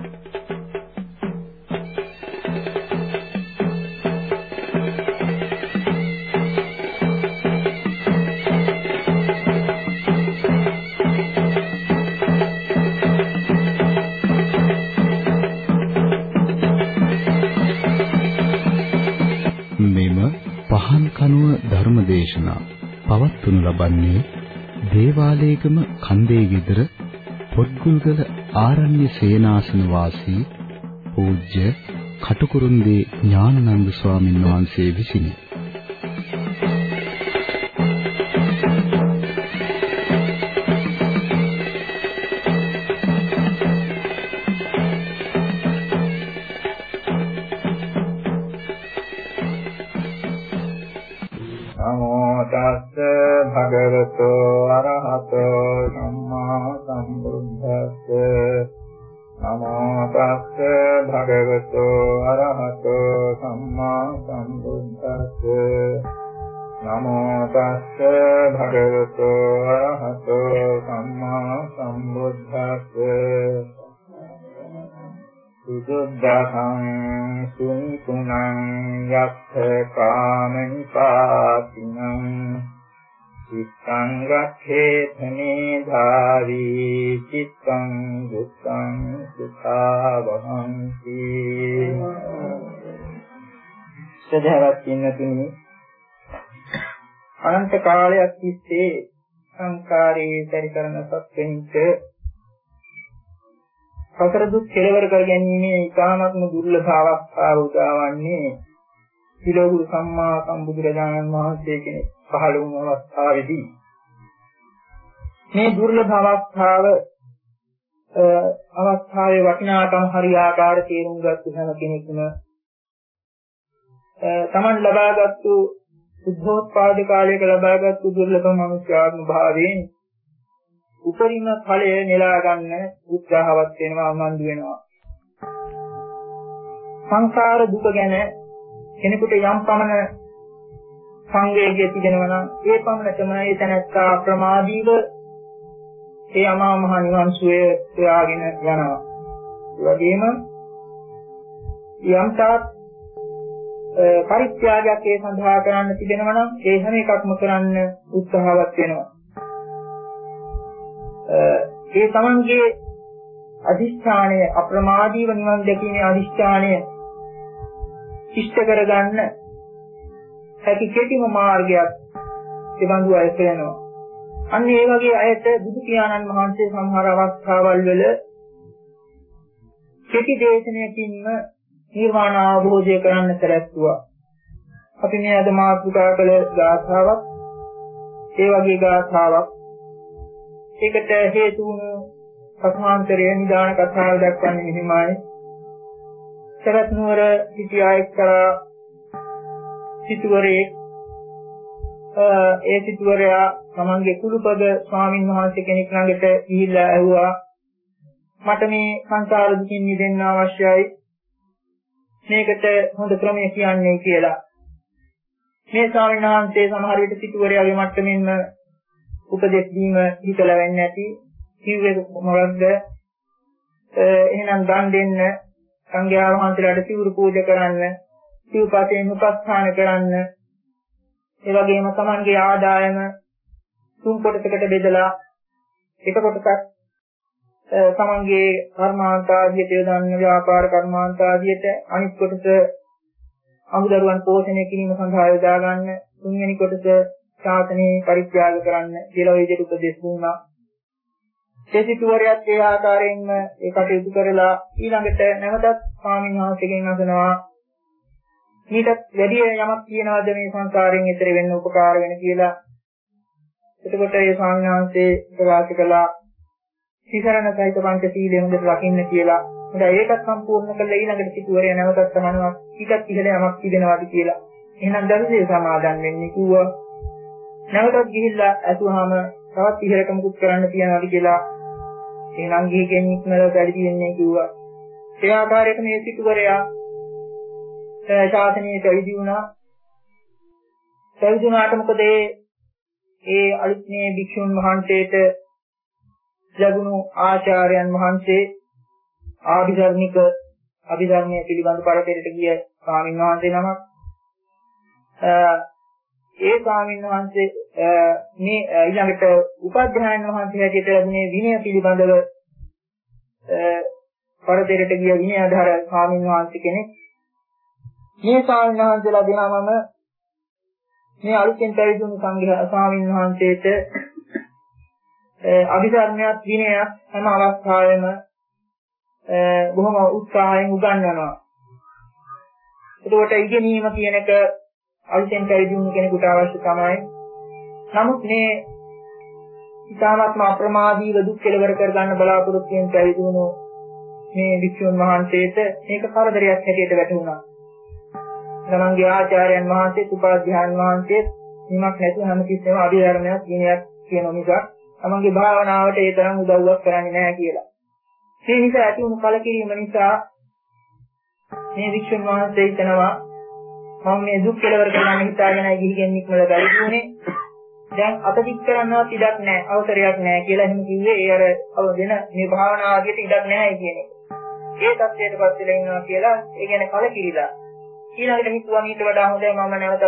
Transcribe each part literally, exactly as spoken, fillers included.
ධර්මදේශනා පවත්වනු ලබන්නේ දේවාලේගම කන්දේ ගෙදර පොත්ගුල්ගල ආරණ්‍ය සේනාසන වාසී පූජ්‍ය කටුකුරුන්දී ඥානানন্দ ස්වාමීන් වහන්සේ විසිනි. අනන්ත කාලයක් තිස්සේ සංකාරයේ පරිකරණ සත්‍යෙන්ට සතර දුක් කෙලවර කර ගැනීමේ ඊකාමත්ම දුර්ලභ අවස්ථාව උදාවන්නේ පිළොගුරු සම්මා සම්බුදුරජාණන් වහන්සේ කෙනෙක් පහළ වුණු අවස්ථාවේදී මේ දුර්ලභ අවස්ථාව අවස්ථාවේ වටිනාකම හරියාකාර තේරුම් ගත්ත හැම කෙනෙකුම තමන් ලබාගත්තු උද්ධෝත්පාද කාලයක ලබාගත් දුර්ලභ මනුෂ්‍යාත්ම භාවයෙන් උපරිම ඵලය නෙලා ගන්න උත්සාහවත් වෙනවා මන්දු වෙනවා. සංසාර දුක ගැන කෙනෙකුට යම් පමණ සංවේගය තිබෙනවා නම් ඒ පමණටම ඒ තැනත්තා ප්‍රමාදීව ඒ අමා මහ නිවන් සුවය සොයාගෙන යනවා. ඒ වගේම යම් තාක් පරිත්‍යාගයක් ඒ සඳහා කරන්න තිබෙනවා නම් ඒ හැම එකක්ම කරන්න උත්සාහවත් වෙනවා. ඒ තමන්ගේ අදිෂ්ඨානය අප්‍රමාදීව නිවන් දැකීමේ අදිෂ්ඨානය ඉෂ්ට කරගන්න හැකි කෙටිම මාර්ගයක් තිබඳු අය වෙනවා. අන්න ඒ වගේ අයට බුදු පියාණන් වහන්සේ සමහර අවස්ථාවල් වල කෙටි දේශනාවකින්ම නිර්වාණ අවබෝධය කරන්න සැලැස්සුවා. අපි මේ අද මාතෘකා කළ ගාථාවක් ඒ වගේ ගාථාවක් ඒකට හේතු වුණු සමාන්තරයේ නිදාන කතාව දක්වන්නේ මෙහිමයි. සරත් නුවර සිටියා එක්තරා සිටුවරේ ඒ සිටුවරයා තමන්ගේ කුළුපද ස්වාමින් වහන්සේ කෙනෙක් ළඟට ගිහිල්ලා ඇහුවා මට මේ සංසාර දුකින් මිදෙන්න අවශ්‍යයි මේකට හොඳ ක්‍රමය කියන්නේ කියලා. මේ ස්වාමීන් වහන්සේ සමහර විට සිටුවරයාගේ මට්ටමින්ම උපදෙස් දීම හිතලා වෙන්නේ නැති කිව්වේ මොකක්ද? එහෙනම් දන් දෙන්න, සංඝයා වහන්සේලාට සිවුරු පූජා කරන්න, සිව්පතේන් උපස්ථාන කරන්න, ඒ වගේම තමන්ගේ ආදායම තුන් කොටසකට බෙදලා එක කොටසක් තමන්ගේ කර්මාන්තාදියට යොදන්න ව්‍යාපාර කර්මාන්තාදියට අනිත් කොටස අමුදරුවන් පෝෂණය කිරීම සඳහා යොදා ගන්න තුන්වෙනි කොටස ශාසනයේ පරිත්‍යාග කරන්න කියලා ඔය විදිහට උපදෙස් දුන්නා. ඒ සිටුවරයාත් ඒ ආකාරයෙන්ම ඒ කටයුතු කරලා ඊළඟට නැවතත් ස්වාමීන් වහන්සේගෙන් අහනවා ඊටත් වැඩි යමක් කියනවාද මේ සංසාරයෙන් ඈතර වෙන්න උපකාර වෙන කියලා. එතකොට ඒ ස්වාමීන් වහන්සේ ප්‍රකාශ කළා සීසරණ සහිත පංච සීලය හොඳට රකින්න කියලා. හොඳයි ඒකත් සම්පූර්ණ කළා ඊළඟට සිටුවරයා නැවතත් අහනවා ඊටත් ඉහළ යමක් තිබෙනවාද කියලා. එහෙනම් දරුසේ සමාදන් වෙන්නේ කිව්වා. නැවතත් ගිහිල්ලා අසුවාම තවත් ඉහළට මුකුත් කරන්න තියනවාද කියලා. එහෙනම් ගිහි කෙනෙක් නේද වැඩි තියන්නේ කිව්වා. ඒ ආකාරයට මේ සිටුවරයා ශාසනයේ පැවිදි වුණා. පැවිදි වුණාට මොකද ඒ අලුත් මේ භික්ෂුන් වහන්සේට ලැබුණු ආචාර්යයන් වහන්සේ ආධිධර්මික අභිධර්මයේ පිළිබඳ පරතරයට ගිය ස්වාමීන් වහන්සේ නමක්. ඒ ස්වාමීන් වහන්සේ මේ ඊළඟට උපාධ්‍යායන් වහන්සේ හැටියට ලැබුණේ විනය පිළිබඳව පරතරයට ගිය විනයධාර ස්වාමීන් වහන්සේ කෙනෙක්. මේ ස්වාමීන් වහන්සේලා දෙනමම මේ අලුතෙන් පැවිදුණු සංඝයා ස්වාමීන් වහන්සේට අභිධර්මයක් විනයක් හැම අවස්ථාවෙම බොහොම උත්සාහයෙන් උගන්වනවා. ඒකට ඉගෙනීම කියන එක අලුතෙන් පැවිදුණු කෙනෙකුට අවශ්‍ය තමයි. නමුත් මේ ඉතාමත්ම අප්‍රමාදීව දුක් කෙලවර කර ගන්න බලාපොරොත්තු වෙන පැවිදුණු මේ වික්ෂුන් වහන්සේට මේක කරදරයක් හැටියට වැටුණා. තමන්ගේ ආචාර්යයන් වහන්සේ උපාධ්‍යායන් වහන්සේ නිමක් නැතුව හැමතිස්සෙම අභිධර්මයක් විනයක් කියන නිසා තමන්ගේ භාවනාවට ඒ තරම් උදව්වක් කරන්නේ නැහැ කියලා. ඒ නිසා ඇති වුණු කලකිරීම නිසා මේ වික්ෂුන් වහන්සේ හිතනවා මම මේ දුක් කෙලවර කරන්න හිතාගෙනයි ගිහිගෙන් නික්මලා බැරිුනේ. දැන් අතදික් කරන්නවත් ඉඩක් නැහැ, අවසරයක් නැහැ කියලා එහෙම කිව්වේ. ඒ අර වෙන මේ භාවනා ආදියට ඉඩක් නැහැ කියන එක. ඒ தත්ත්වයටපත් වෙලා ඉන්නවා කියලා ඒ කියන්නේ කලකිරීලා. ඊළඟට හිතුවා ඊට වඩා හොඳයි මම නැවත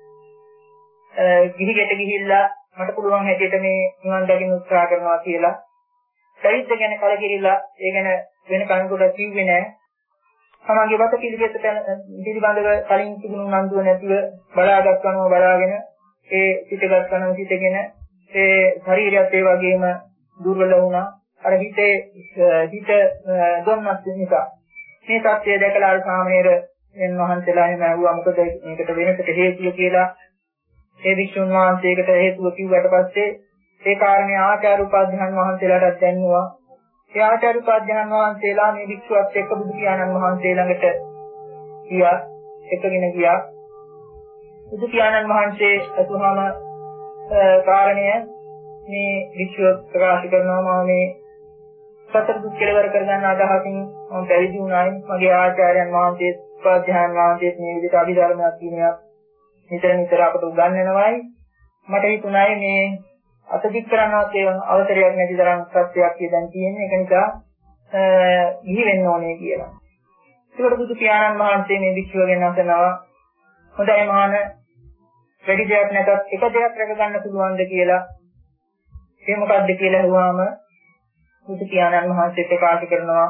ගිහිගෙට ගිහිල්ලා මට පුළුවන් හැටියට මේ නිවන් දකින්න උත්සාහ කරනවා කියලා. පැවිද්ද ගැන කලකිරීලා ඒ ගැන වෙන කෙනෙකුට කිව්වේ නැහැ. තමන්ගේ වත පිළිවෙත පිළිබඳව කලින් තිබුණු නන්දුව නැතිව බලාගත් කනවා බලාගෙන ඒ පිටගත් කනවා පිටගෙන ඒ ශරීරයත් ඒ වගේම දුර්වල වුණා. අර හිතේ හිත දුන්නත් නිසා මේ தත්ත්වය දැකලා අර සාමණේර එන් වහන්සේලා එහෙම ඇහුවා මොකද මේකට වෙනකට හේතුව කියලා. ඒ වික්ෂුන් වහන්සේකට හේතුව කිව්වට පස්සේ ඒ කාරණේ ආචාර්ය උපාධ්‍යාන වහන්සේලාට දැන්නුවා. ඒ ආචාර්ය උපාධ්‍යාන වහන්සේලා මේ වික්ෂුවත් එක්ක බුදු පියාණන් වහන්සේ ළඟට ගියා. එකගෙන ගියා. බුදු පියාණන් වහන්සේ අතුහාම කාරණය මේ වික්ෂුව ප්‍රකාශ කරනවා මම මේ සතර දුක් කෙලවර කරගන්න අදහසින් මම පැවිදි වුණායි. මගේ ආචාර්යයන් වහන්සේ උපාධ්‍යාන වහන්සේත් මේ විදිහට අභිධර්මයක් කියනවා. නිතර නිතර අපට උගන්වනවායි. මට හිතුණායි මේ අතදික් කරනවත් ඒ අවසරයක් නැති තරම් සත්‍යයක් කියදන් තියෙන්නේ. ඒක නිසා ගිහි වෙන්න ඕනේ කියලා. ඒකට බුදු පියාණන් වහන්සේ මේ වික්ෂුව ගැන අසනවා. හොඳයි මහාන වැඩි දෙයක් නැතත් එක දෙයක් රැකගන්න පුළුවන්ද කියලා. ඒ මොකද්ද කියලා අහුවාම බුදු පියාණන් වහන්සේ ප්‍රකාශ කරනවා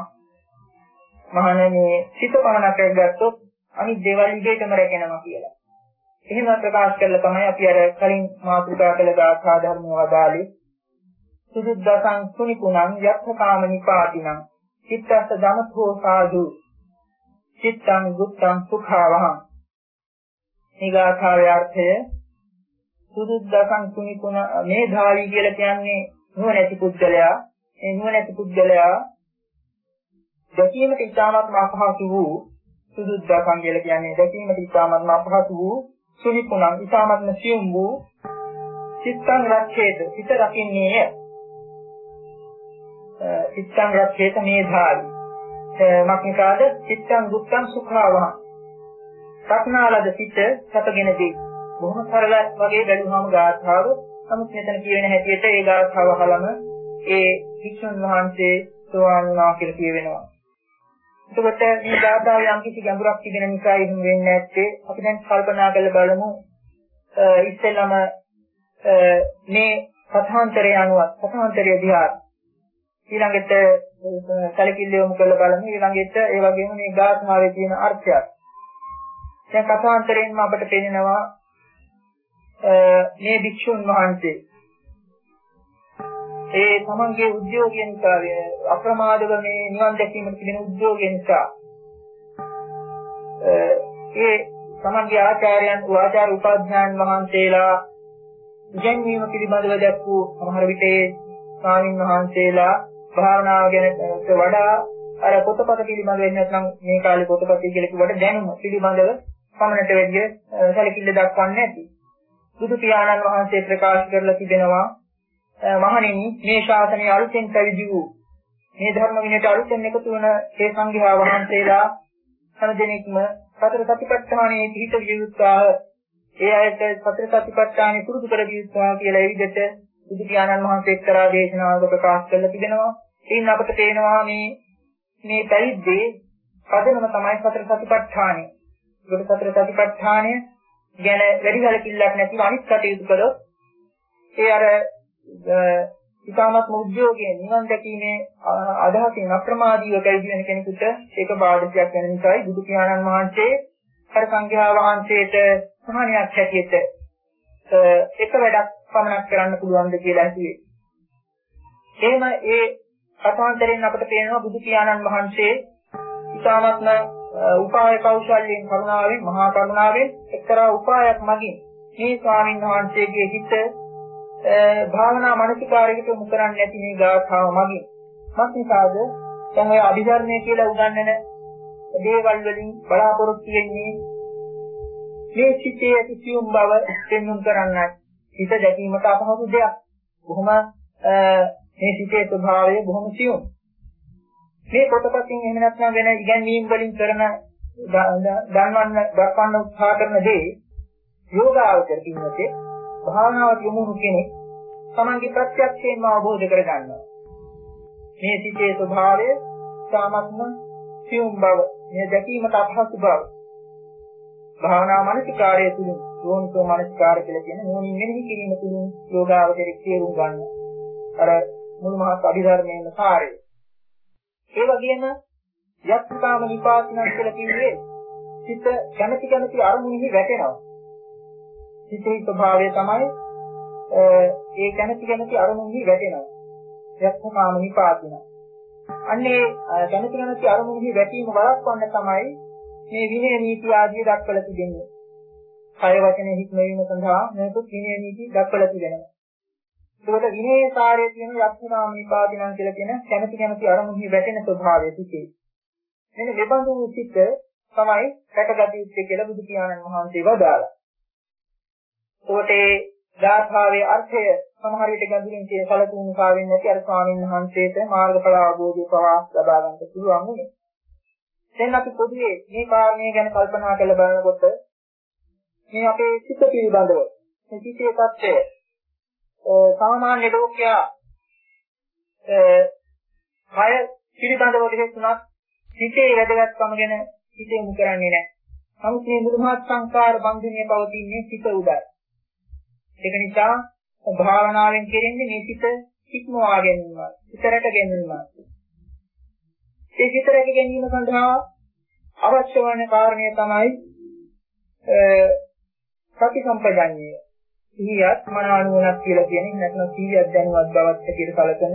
මහාන මේ සිත පමණක් රැකගත්තොත් අනිත් දේවල් ඉබේටම රැකෙනවා කියලා. එහෙම ප්‍රකාශ කළා තමයි අපි අර කලින් මාතෘකා කළ ගාථා ධර්ම වදාළේ. සුදුද්දසං සුනිකුණං යක්ඛකාම නිපාතිනං චිත්තස්ස ධමතෝ සාදු චිත්තං ගුත්තං සුඛාවහං. මේ ගාථාවේ අර්ථය සුදුද්දසං සුනිකුණ මේ ධාවි කියලා කියන්නේ නුවණැති පුද්ගලයා. ඒ නුවණැති පුද්ගලයා දැකීමට ඉතාමත්ම අපහසු වූ සුදුද්දසං කියලා කියන්නේ දැකීමට ඉතාමත්ම අපහසු වූ සුනිකුණං ඉතාමත්ම සියුම් වූ චිත්තං රක්ඛේත හිත රකින්නේය. චිත්තං රක්ඛේත මේ ධාවි මක්නිකාද චිත්තං දුක්ඛං සුඛාවහං. සක්නාලද සිත සැපගෙන දෙයි. බොහොම සරල වගේ බැලුවාම ගාථාව. නමුත් මෙතන කියවෙන හැටියට ඒ ගාථාව අහලම ඒ වික්ෂුන් වහන්සේ සෝවාන් වුණා කියලා කියවෙනවා. එතකොට මේ ගාථාවේ යම් කිසි ගැඹුරක් තිබෙන නිසා එහෙම වෙන්නේ නැත්තේ අපි දැන් කල්පනා කරලා බලමු. ඉස්සෙල්ලාම මේ කථාන්තරය අනුව කථාන්තරය දිහා ඊළඟට සැලකිල්ල යොමු කරලා බලමු. ඊළඟට ඒ වගේම මේ ගාථාවේ තියෙන අර්ථය. දැන් කථාන්තරයෙන්ම අපට පේනවා මේ භික්ෂුන් වහන්සේ ඒ තමන්ගේ උද්‍යෝගය නිසා අප්‍රමාදව මේ නිවන් දැකීමට තිබෙන උද්‍යෝගය නිසා ඒ තමන්ගේ ආචාර්යයන් ආචාර්ය උපාධ්‍යායන් වහන්සේලා ඉගැන්වීම පිළිබඳව දැක්වූ සමහර විට ඒ ස්වාමීන් වහන්සේලා භාවනාව ගැන වඩා අර පොතපත පිළිබඳව නැත්නම් මේ කාලේ පොතපත කියලා කිව්වට දැනුම පිළිබඳව පමණට වැඩි සැලකිල්ල දක්වන්නේ නැති. බුදු පියාණන් වහන්සේ ප්‍රකාශ කරලා තිබෙනවා මහණෙනි මේ ශාසනය අලුතෙන් පැවිදි වූ මේ ධර්ම විනයට අලුතෙන් එකතු වන ඒ සංඝයා වහන්සේලා හැම දිනෙකම සතර සතිපට්ඨානයේ පිහිට වියුත්සාහ ඒ අයට සතර සතිපට්ඨානෙ පුරුදු කර දියුත්සාහ කියලා ඒ විදිහට බුදු පියාණන් වහන්සේ එක්තරා දේශනාවක ප්‍රකාශ කරලා තිබෙනවා. එයින් අපට පේනවා මේ මේ පැවිද්දේ පදනම තමයි සතර සතිපට්ඨානය. ඒකට සතර සතිපට්ඨානය ගැන වැඩි කලකිරීමක් නැතිව අනිත් කටයුතු කළොත් ඒ අර ඊටමත් උද්‍යෝගයෙන් නිවන් දැකීමේ අදහසින් අප්‍රමාදීව පැවිදි වෙන කෙනෙකුට ඒක බාධකයක් වෙන නිසායි බුදු පියාණන් වහන්සේ අර සංඝයා වහන්සේට සහනයක් හැටියට එක වැඩක් පමණක් කරන්න පුළුවන්ද කියලා හිතුවේ. එහෙම ඒ කථාන්තරයෙන් අපිට පේනවා බුදු පියාණන් වහන්සේ ඊටමත්ම උපාය කෞශල්‍යයෙන් කරුණාවෙන් මහා කරුණාවෙන් එක්තරා උපායක් මගින් මේ ස්වාමීන් වහන්සේගේ හිත භාවනා මානසිකාරයකට යොමු කරන්නේ නැති මේ ගාථාව මගින් මක්නිසාද දැන් ඔය අභිධර්මයේ කියලා උගන්වන දේවල් වලින් බලාපොරොත්තු වෙන්නේ මේ සිතේ ඇතිසියුම් බව පෙන්වන්න කරන්නයි. හිත දැකීමට අපහසු දෙයක්. බොහොම මේ සිතේ ස්වභාවය බොහොම සියුම්. මේ පොතපතින් එහෙම නැත්නම් වෙන ඉගැන්වීම් වලින් කරන දන්වන්න දක්වන්න උත්සාහ කරන දේ යෝගාවචර කින්නතේ භාවනාවට යොමු වූ කෙනෙක් තමන්ගේ ප්‍රත්‍යක්ෂයෙන්ම අවබෝධ කර ගන්නවා. මේ සිතේ ස්වභාවය සාමත්ම සියුම් බව, මේ දැකීමට අපහසු බව. භාවනා මානසිකාරය තුලින් යෝනිසෝ මානසිකාරය කියලා කියන නෝනින් මෙනෙහි කිරීම තුලින් යෝගාවචරයේ තේරුම් ගන්න. අර මුල් මහත් අභිධර්මයේම සාරය. ඒ වගේම යත්කාම නිපාතිනක් කියලා කිව්වේ සිත කැමැති කැමැති අරමුණෙහි වැටෙනවා. සිතේ ස්වභාවය තමයි ඒ කැමැති කැමැති අරමුණෙහි වැටෙනවා. යත්කාම නිපාතින. අන්නේ කැමැති කැමැති අරමුණෙහි වැටීම වළක්වන්න තමයි මේ විනය නීති ආදී දක්වලා තිබෙන්නේ. කය වචනේ හික්මවීම සඳහා මේක විනය නීති දක්වලා තිබෙනවා. ඒකට විනයේ කාර්යය කියන යත්නාම නිපාතිනං කියලා කියන කැමැති කැමැති අරමුණෙහි වැටෙන ස්වභාවය තිබේ. මෙන්න මෙබඳු සිත් තමයි රැකගත යුත්තේ කියලා බුදු පියාණන් වහන්සේ වදාළා. ඒකට ඒ ධාර්මාවේ අර්ථය සමහර විට ගැඹුරින් කියන කලතුණු කාවෙන් නැති අර ස්වාමීන් වහන්සේට මාර්ගඵල අවබෝධය පවා ලබා ගන්නට පුළුවන් වුණේ. දැන් අපි පොදුවේ මේ කාරණේ ගැන කල්පනා කරලා බලනකොට මේ අපේ සිත පිළිබඳව මේ සිතේ තත්ත්වය සාමාන්‍ය ලෝකයා කය පිළිබඳව දෙහිතුණක් සිතේ වැදගත්කම ගැන හිතෙමු කරන්නේ නැහැ. නමුත් මේ මුළුමහත් සංකාර බන්ධනයේ පවතින්නේ සිත උඩයි. ඒක නිසා භාවනාවෙන් කෙරෙන්නේ මේ සිත ඉක්මවා ගැනීම, සිතරට ගැනීම. ඒ සිතරට ගැනීම සඳහා අවශ්‍ය වන කාරණය තමයි සති සම්පජාඤ්ඤය. සිහියත් මනානුවණක් කියලා කියන්නේ නැත්නම් සිහියක් දැනුවත් බවත් කියලා කලකන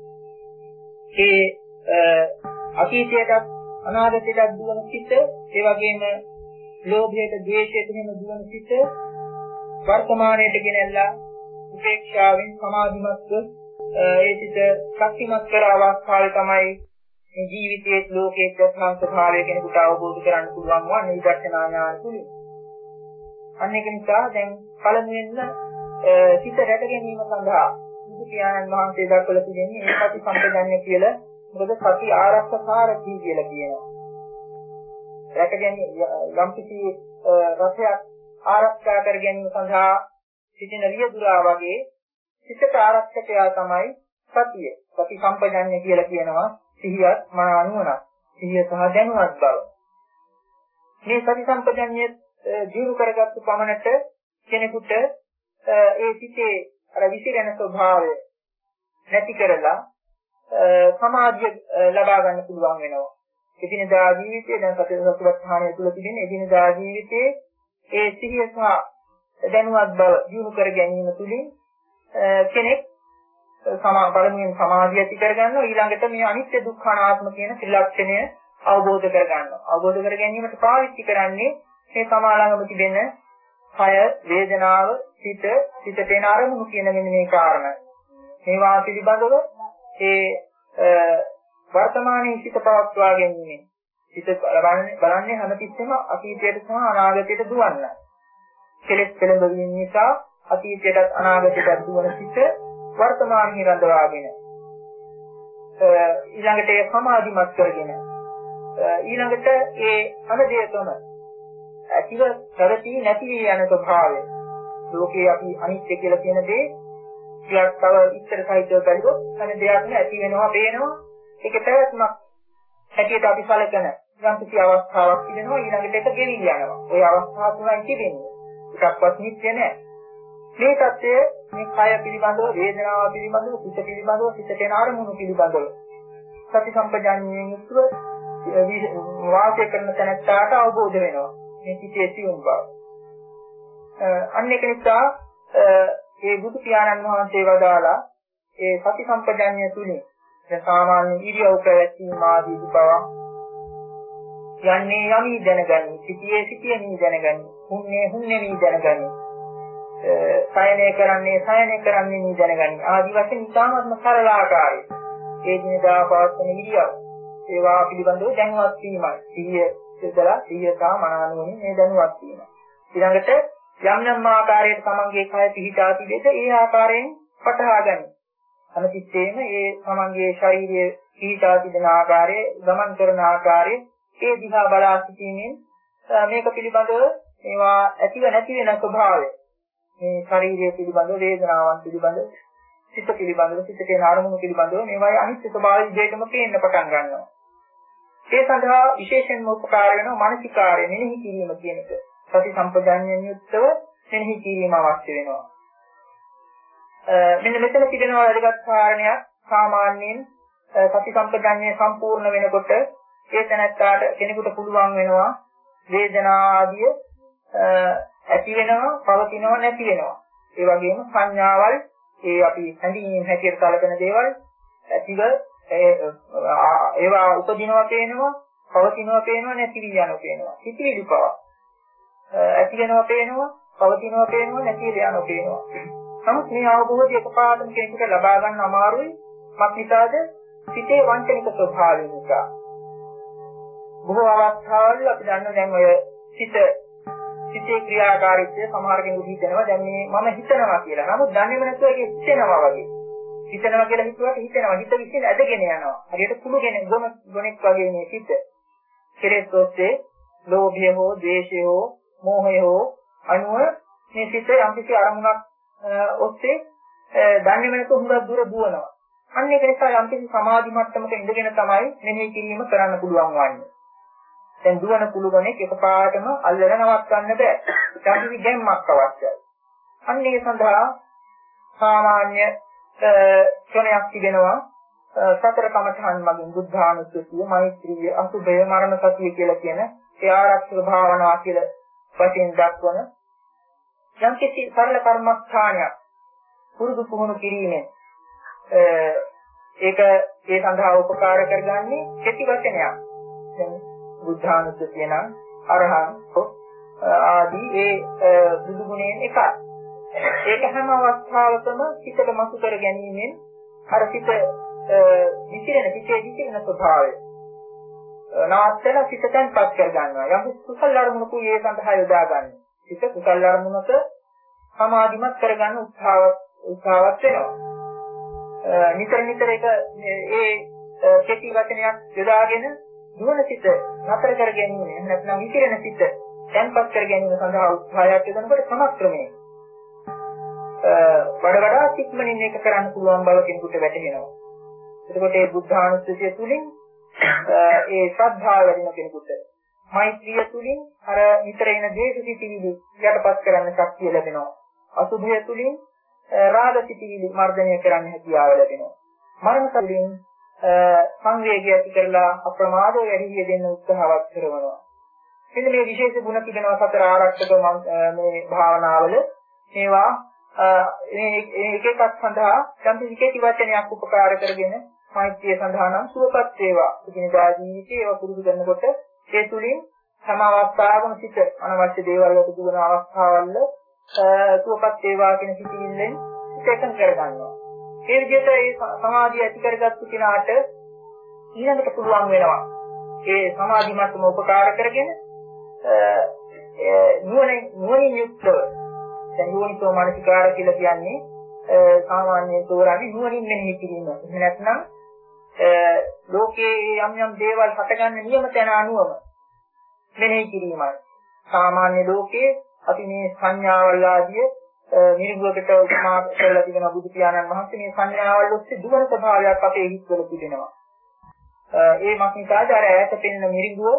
ඒ අතීතයට අනාගතයට දුවන සිත, ඒ වගේම ලෝභයට, ද්වේෂයට වෙන දුවන සිත වර්තමානයට ගෙනල්ලා උපේක්ෂාවෙන් සමාධිමත්ව ඒ සිත ශක්තිමත් කර අවස්ථාවේ තමයි මේ ජීවිතයේ ලෝකයේ ප්‍රශ්න ස්වභාවය කෙනෙකුට අවබෝධ කරගන්න පුළුවන් වන්නේ විදර්ශනා ඥාන තුලින්. අන්න ඒක නිසා දැන් පළමුවෙන්ම සිත රැක ගැනීම සඳහා බුදු පියාණන් වහන්සේ දක්වලා තියෙන්නේ ඒ සති සම්පජාඤ්ඤය කියලා. මොකද සති ආරක්ෂකාරකී කියලා කියනවා. රැක ගැනීම යම් කිසි රසයක් ආරක්ෂා කර ගැනීම සඳහා සිටින රියදුරා වගේ සිතට ආරක්ෂකයා තමයි සතිය. සති සම්පජාඤ්ඤය කියලා කියනවා සිහියත් මනානුවණක්. සිහිය සහ දැනුවත් බව. මේ සති සම්පජාඤ්ඤය ජීව කරගත්තු පමණට කෙනෙකුට ඒ සිතේ අර විසිරෙන ස්වභාවය නැති කරලා සමාධිය ලබා ගන්න පුළුවන් වෙනවා. එදිනදා ජීවිතයේ දැන් සතිපට්ඨානය තුළ තිබෙන එදිනදා ජීවිතයේ ඒ සිහිය සහ දැනුවත් බව ජීව කර ගැනීම තුළින් කෙනෙක් සමා බලමින් සමාධිය ඇති කර ගන්නවා. ඊළඟට මේ අනිත්‍ය දුක්ඛ අනාත්ම කියන ත්‍රිලක්ෂණය අවබෝධ කර ගන්නවා. අවබෝධ කර ගැනීමට පාවිච්චි කරන්නේ මේ සමාලංගම තිබෙන කය, වේදනාව, සිත, සිතට එන අරමුණු කියන මෙන්න මේ කාරණා. මේවා පිළිබඳව ඒ වර්තමානයේ සිත පවත්වා ගැනීම. සිත බලන්නේ හැමතිස්සෙම අතීතයට සහ අනාගතයට දුවන්න. කෙලෙස් පෙළඹවීම නිසා අතීතයටත් අනාගතයටත් දුවන සිත වර්තමානයේ රඳවාගෙන ඊළඟට ඒ සමාධිමත් කරගෙන ඊළඟට ඒ අනදේතම ඇතිව කරටි නැති වී යන ස්වභාවය. ලෝකේ අපි අනිත්‍ය කියලා කියන දේ ටිකක් තව ඉස්සර සහිතව බැලුවොත් අනේ දෙයක් නෑ, ඇති වෙනවා, පේනවා. ඒක පැවැත්මක් හැටියට අපි සැලකන යම් කිසි අවස්ථාවක් තිබෙනවා ඊළඟට ඒක ගෙවි යනවා. ওই අවස්ථා තුනයි තිබෙන්නේ. එකක්වත් නිත්‍ය නැහැ. මේ தත්ය මේ කය පිළිබඳව, වේදනාව පිළිබඳව, සිත පිළිබඳව, සිතට එන අරමුණු පිළිබඳව සති සම්පජාඤ්ඤයෙන් යුක්තව වාසය කරන තැනට අවබෝධ වෙනවා. මේ සිතේ සියුම් බව. අන්න ඒක නිසා ඒ බුදු පියාණන් වහන්සේ වදාලා ඒ සති සම්පජාඤ්ඤය තුලින් සාමාන්‍ය ඉරියව් පැවැත්වීම ආදී බව යන්නේ යමි දැනගනි, සිටියේ සිටියමි දැනගනි, හුන්නේ හුන්නේමි දැනගනි, සයනය කරන්නේ සයනය කරන්නේ මි දැනගනි ආදී වශයෙන් ඉතාමත්ම සරල ආකාරයේ ඒ දිනදා පවත්වන ඉරියව් ඒවා පිළිබඳව දැනුවත් වීමයි. සිහිය යොදලා සිහිය සහ මනනුවණින් මේ දැනුවත් වීම. ඊළඟට යම් යම් ආකාරයකට තමන්ගේ කය පිහිටා තිබෙද ඒ ආකාරයෙන් පටහා ගනි. අනිත්‍යයෙන්ම ඒ තමන්ගේ ශරීරයේ පිහිටා තිබෙන ආකාරය, ගමන් කරන ආකාරය ඒ දිහා බලා සිටීමෙන් මේක පිළිබඳව ඒවා ඇතිව නැති වෙන ස්වභාවය මේ ශරීරය පිළිබඳව, වේදනාවන් පිළිබඳව, සිත පිළිබඳව, සිතේ අරමුණු පිළිබඳව මේවායේ අනිත්‍ය ස්වභාවය දෙයකම පේන්න පටන් ගන්නවා. ඒ සඳහා විශේෂයෙන්ම උපකාර වෙන මානසිකාර්ය මෙනෙහි කිරීම කියන එක. සති සම්පජාඤ්ඤයෙන් යුක්තව මෙනෙහි කිරීම අවශ්‍ය වෙනවා. මෙන්න මෙතන තිබෙන වැදගත් කාරණයක් සාමාන්‍යයෙන් සති සම්පජාඤ්ඤය සම්පූර්ණ වෙනකොට ඒ තැනත්තාට කෙනෙකුට පුළුවන් වෙනවා වේදනා ආදිය ඇති වෙනවා, පවතිනවා, නැති වෙනවා. ඒ වගේම සංඥාවල් ඒ අපි හැඳින්වීම හැටියට කලකන දේවල් ඇතිව ඒවා උපදිනවා පේනවා, පවතිනවා පේනවා, නැති වී යනවා පේනවා. සිතිවිලි පව ඇති වෙනවා පේනවා, පවතිනවා පේනවා, නැති වෙලා යනවා පේනවා. නමුත් මේ අවබෝධය එකපාරටම කෙනෙකුට ලබා ගන්න අමාරුයි. මත් නිසාද? සිතේ වංචනික ස්වභාවය නිසා. බොහෝ අවස්ථාවල අපි දන්නවා දැන් ඔය සිත සිතේ ක්‍රියාකාරීත්වය සමහර කෙනෙකුට හිතෙනවා දැන් මේ මම හිතනවා කියලා. නමුත් දන්නේම නැතුව ඒක හිතෙනවා වගේ. හිතනවා කියලා හිතුවට හිතෙනවා. හිත විසින් ඇදගෙන යනවා. හරියට කුළුගෙන ගොම ගොනෙක් වගේ මේ සිත. කෙලෙස් ඔස්සේ ලෝභය හෝ, ද්වේෂය හෝ, මෝහය හෝ අනුව මේ සිත යම්කිසි අරමුණක් ඔස්සේ දන්නේම නැතුව හුඟක් දුර දුවනවා. අන්න ඒක නිසා යම්කිසි සමාධි මට්ටමක ඉඳගෙන තමයි මෙහෙය කිරීම කරන්න පුළුවන් වන්නේ. දැන් දුවන කුළුගණෙක් එකපාරටම අල්ලලා නවත්තන්න බෑ. යම්කිසි ගැම්මක් අවශ්‍යයි. අන්න ඒ සඳහා සාමාන්‍ය ක්‍රමයක් තිබෙනවා. සතර කමඨහන් මගින් බුද්ධානුස්සතිය, මෛත්‍රිය, අසුභය, මරණ සතිය කියලා කියන ඒ ආරක්ෂක භාවනාව කියලා වශයෙන් දක්වන යම්කිසි සරල කර්මස්ථානයක් පුරුදු පුහුණු කිරීමෙන් ඒක ඒ සඳහා උපකාර කරගන්නේ කෙටි වචනයක්. දැන් බුද්ධානුස්සතිය නම් අරහං ආදී ඒ බුදු ගුණයෙන් එකක්. ඒක හැම අවස්ථාවකම සිතට මතු කර ගැනීමෙන් අර සිත විචිරෙන පිටේ විචිරෙන ස්වභාවය නාස්තන සිත තැන්පත් කර ගන්නවා. යම් කුසල අරමුණක ඒ සඳහා යොදා ගන්න. සිත කුසල අරමුණක සමාධිමත් කරගන්න උත්සාහවත් උත්සාහවත් වෙනවා. නිතර නිතර ඒක ඒ කෙටි වචනයක් යොදාගෙන දුවන සිත නතර කර ගැනීම එහෙම නැත්නම් විචිරෙන සිත තැන්පත් කර ගැනීම සඳහා උත්සාහයක් යොදනකොට සමක්‍රමයෙන් වඩ වඩා ඉක්මනින් ඒක කරන්න පුළුවන් බව කෙනෙකුට වැටහෙනවා. එතකොට මේ බුද්ධානුස්සතිය තුළින් ඒ ශ්‍රද්ධාව වැඩි වෙන කෙනෙකුට මෛත්‍රිය තුළින් අර නිතර එන ද්වේෂ සිතිවිලි යටපත් කරන්න ශක්තිය ලැබෙනවා. අසුභය තුළින් රාග සිතිවිලි මර්ධනය කරන්න හැකියාව ලැබෙනවා. මරණ තුළින් සංවේගය ඇති කරලා අප්‍රමාදව වැඩි දෙන්න උත්සාහවත් කරනවා. මෙන්න මේ විශේෂ ගුණ තිබෙනවා සතර ආරක්ෂක මේ භාවනාවල. මේවා මේ එක එකක් සඳහා යම් කිසි වචනයක් උපකාර කරගෙන මෛත්‍රිය සඳහා නම් සුවපත් වේවා. ඉදිනදා ජීවිතේ ඒවා පුරුදු කරනකොට ඒ තුලින් සම අවස්ථාවකම සිට අනවශ්‍ය දේවල් වලට දුවන අවස්ථාවල සුවපත් වේවා කියන සිතිවිල්ලෙන් එකඟ කරගන්නවා. ඒ විදිහට ඒ සමාධිය ඇති කරගත්තු කෙනාට ඊළඟට පුළුවන් වෙනවා ඒ සමාධි මට්ටම උපකාර කරගෙන නුවණින් නුවණින් යුක්තව දැන් යෝනිසෝ මානසිකාර කියලා කියන්නේ සාමාන්‍යයෙන් තෝරන්නේ නුවණින් මෙනෙහි කිරීම. එහෙම නැත්නම් ලෝකයේ යම් යම් දේවල් හටගන්න නියම තැන අනුවම මෙනෙහි කිරීමයි. සාමාන්‍ය ලෝකයේ අපි මේ සංඥාවල් ආදී නිර්ගුවකට උපමා කරලා තිබෙන බුදු පියාණන් වහන්සේ මේ සංඥාවල් ඔස්සේ දුවන ස්වභාවයක් අපේ හිතවල තිබෙනවා. ඒ මක්නිකාද අර ඈත පෙනෙන මිරිඟුව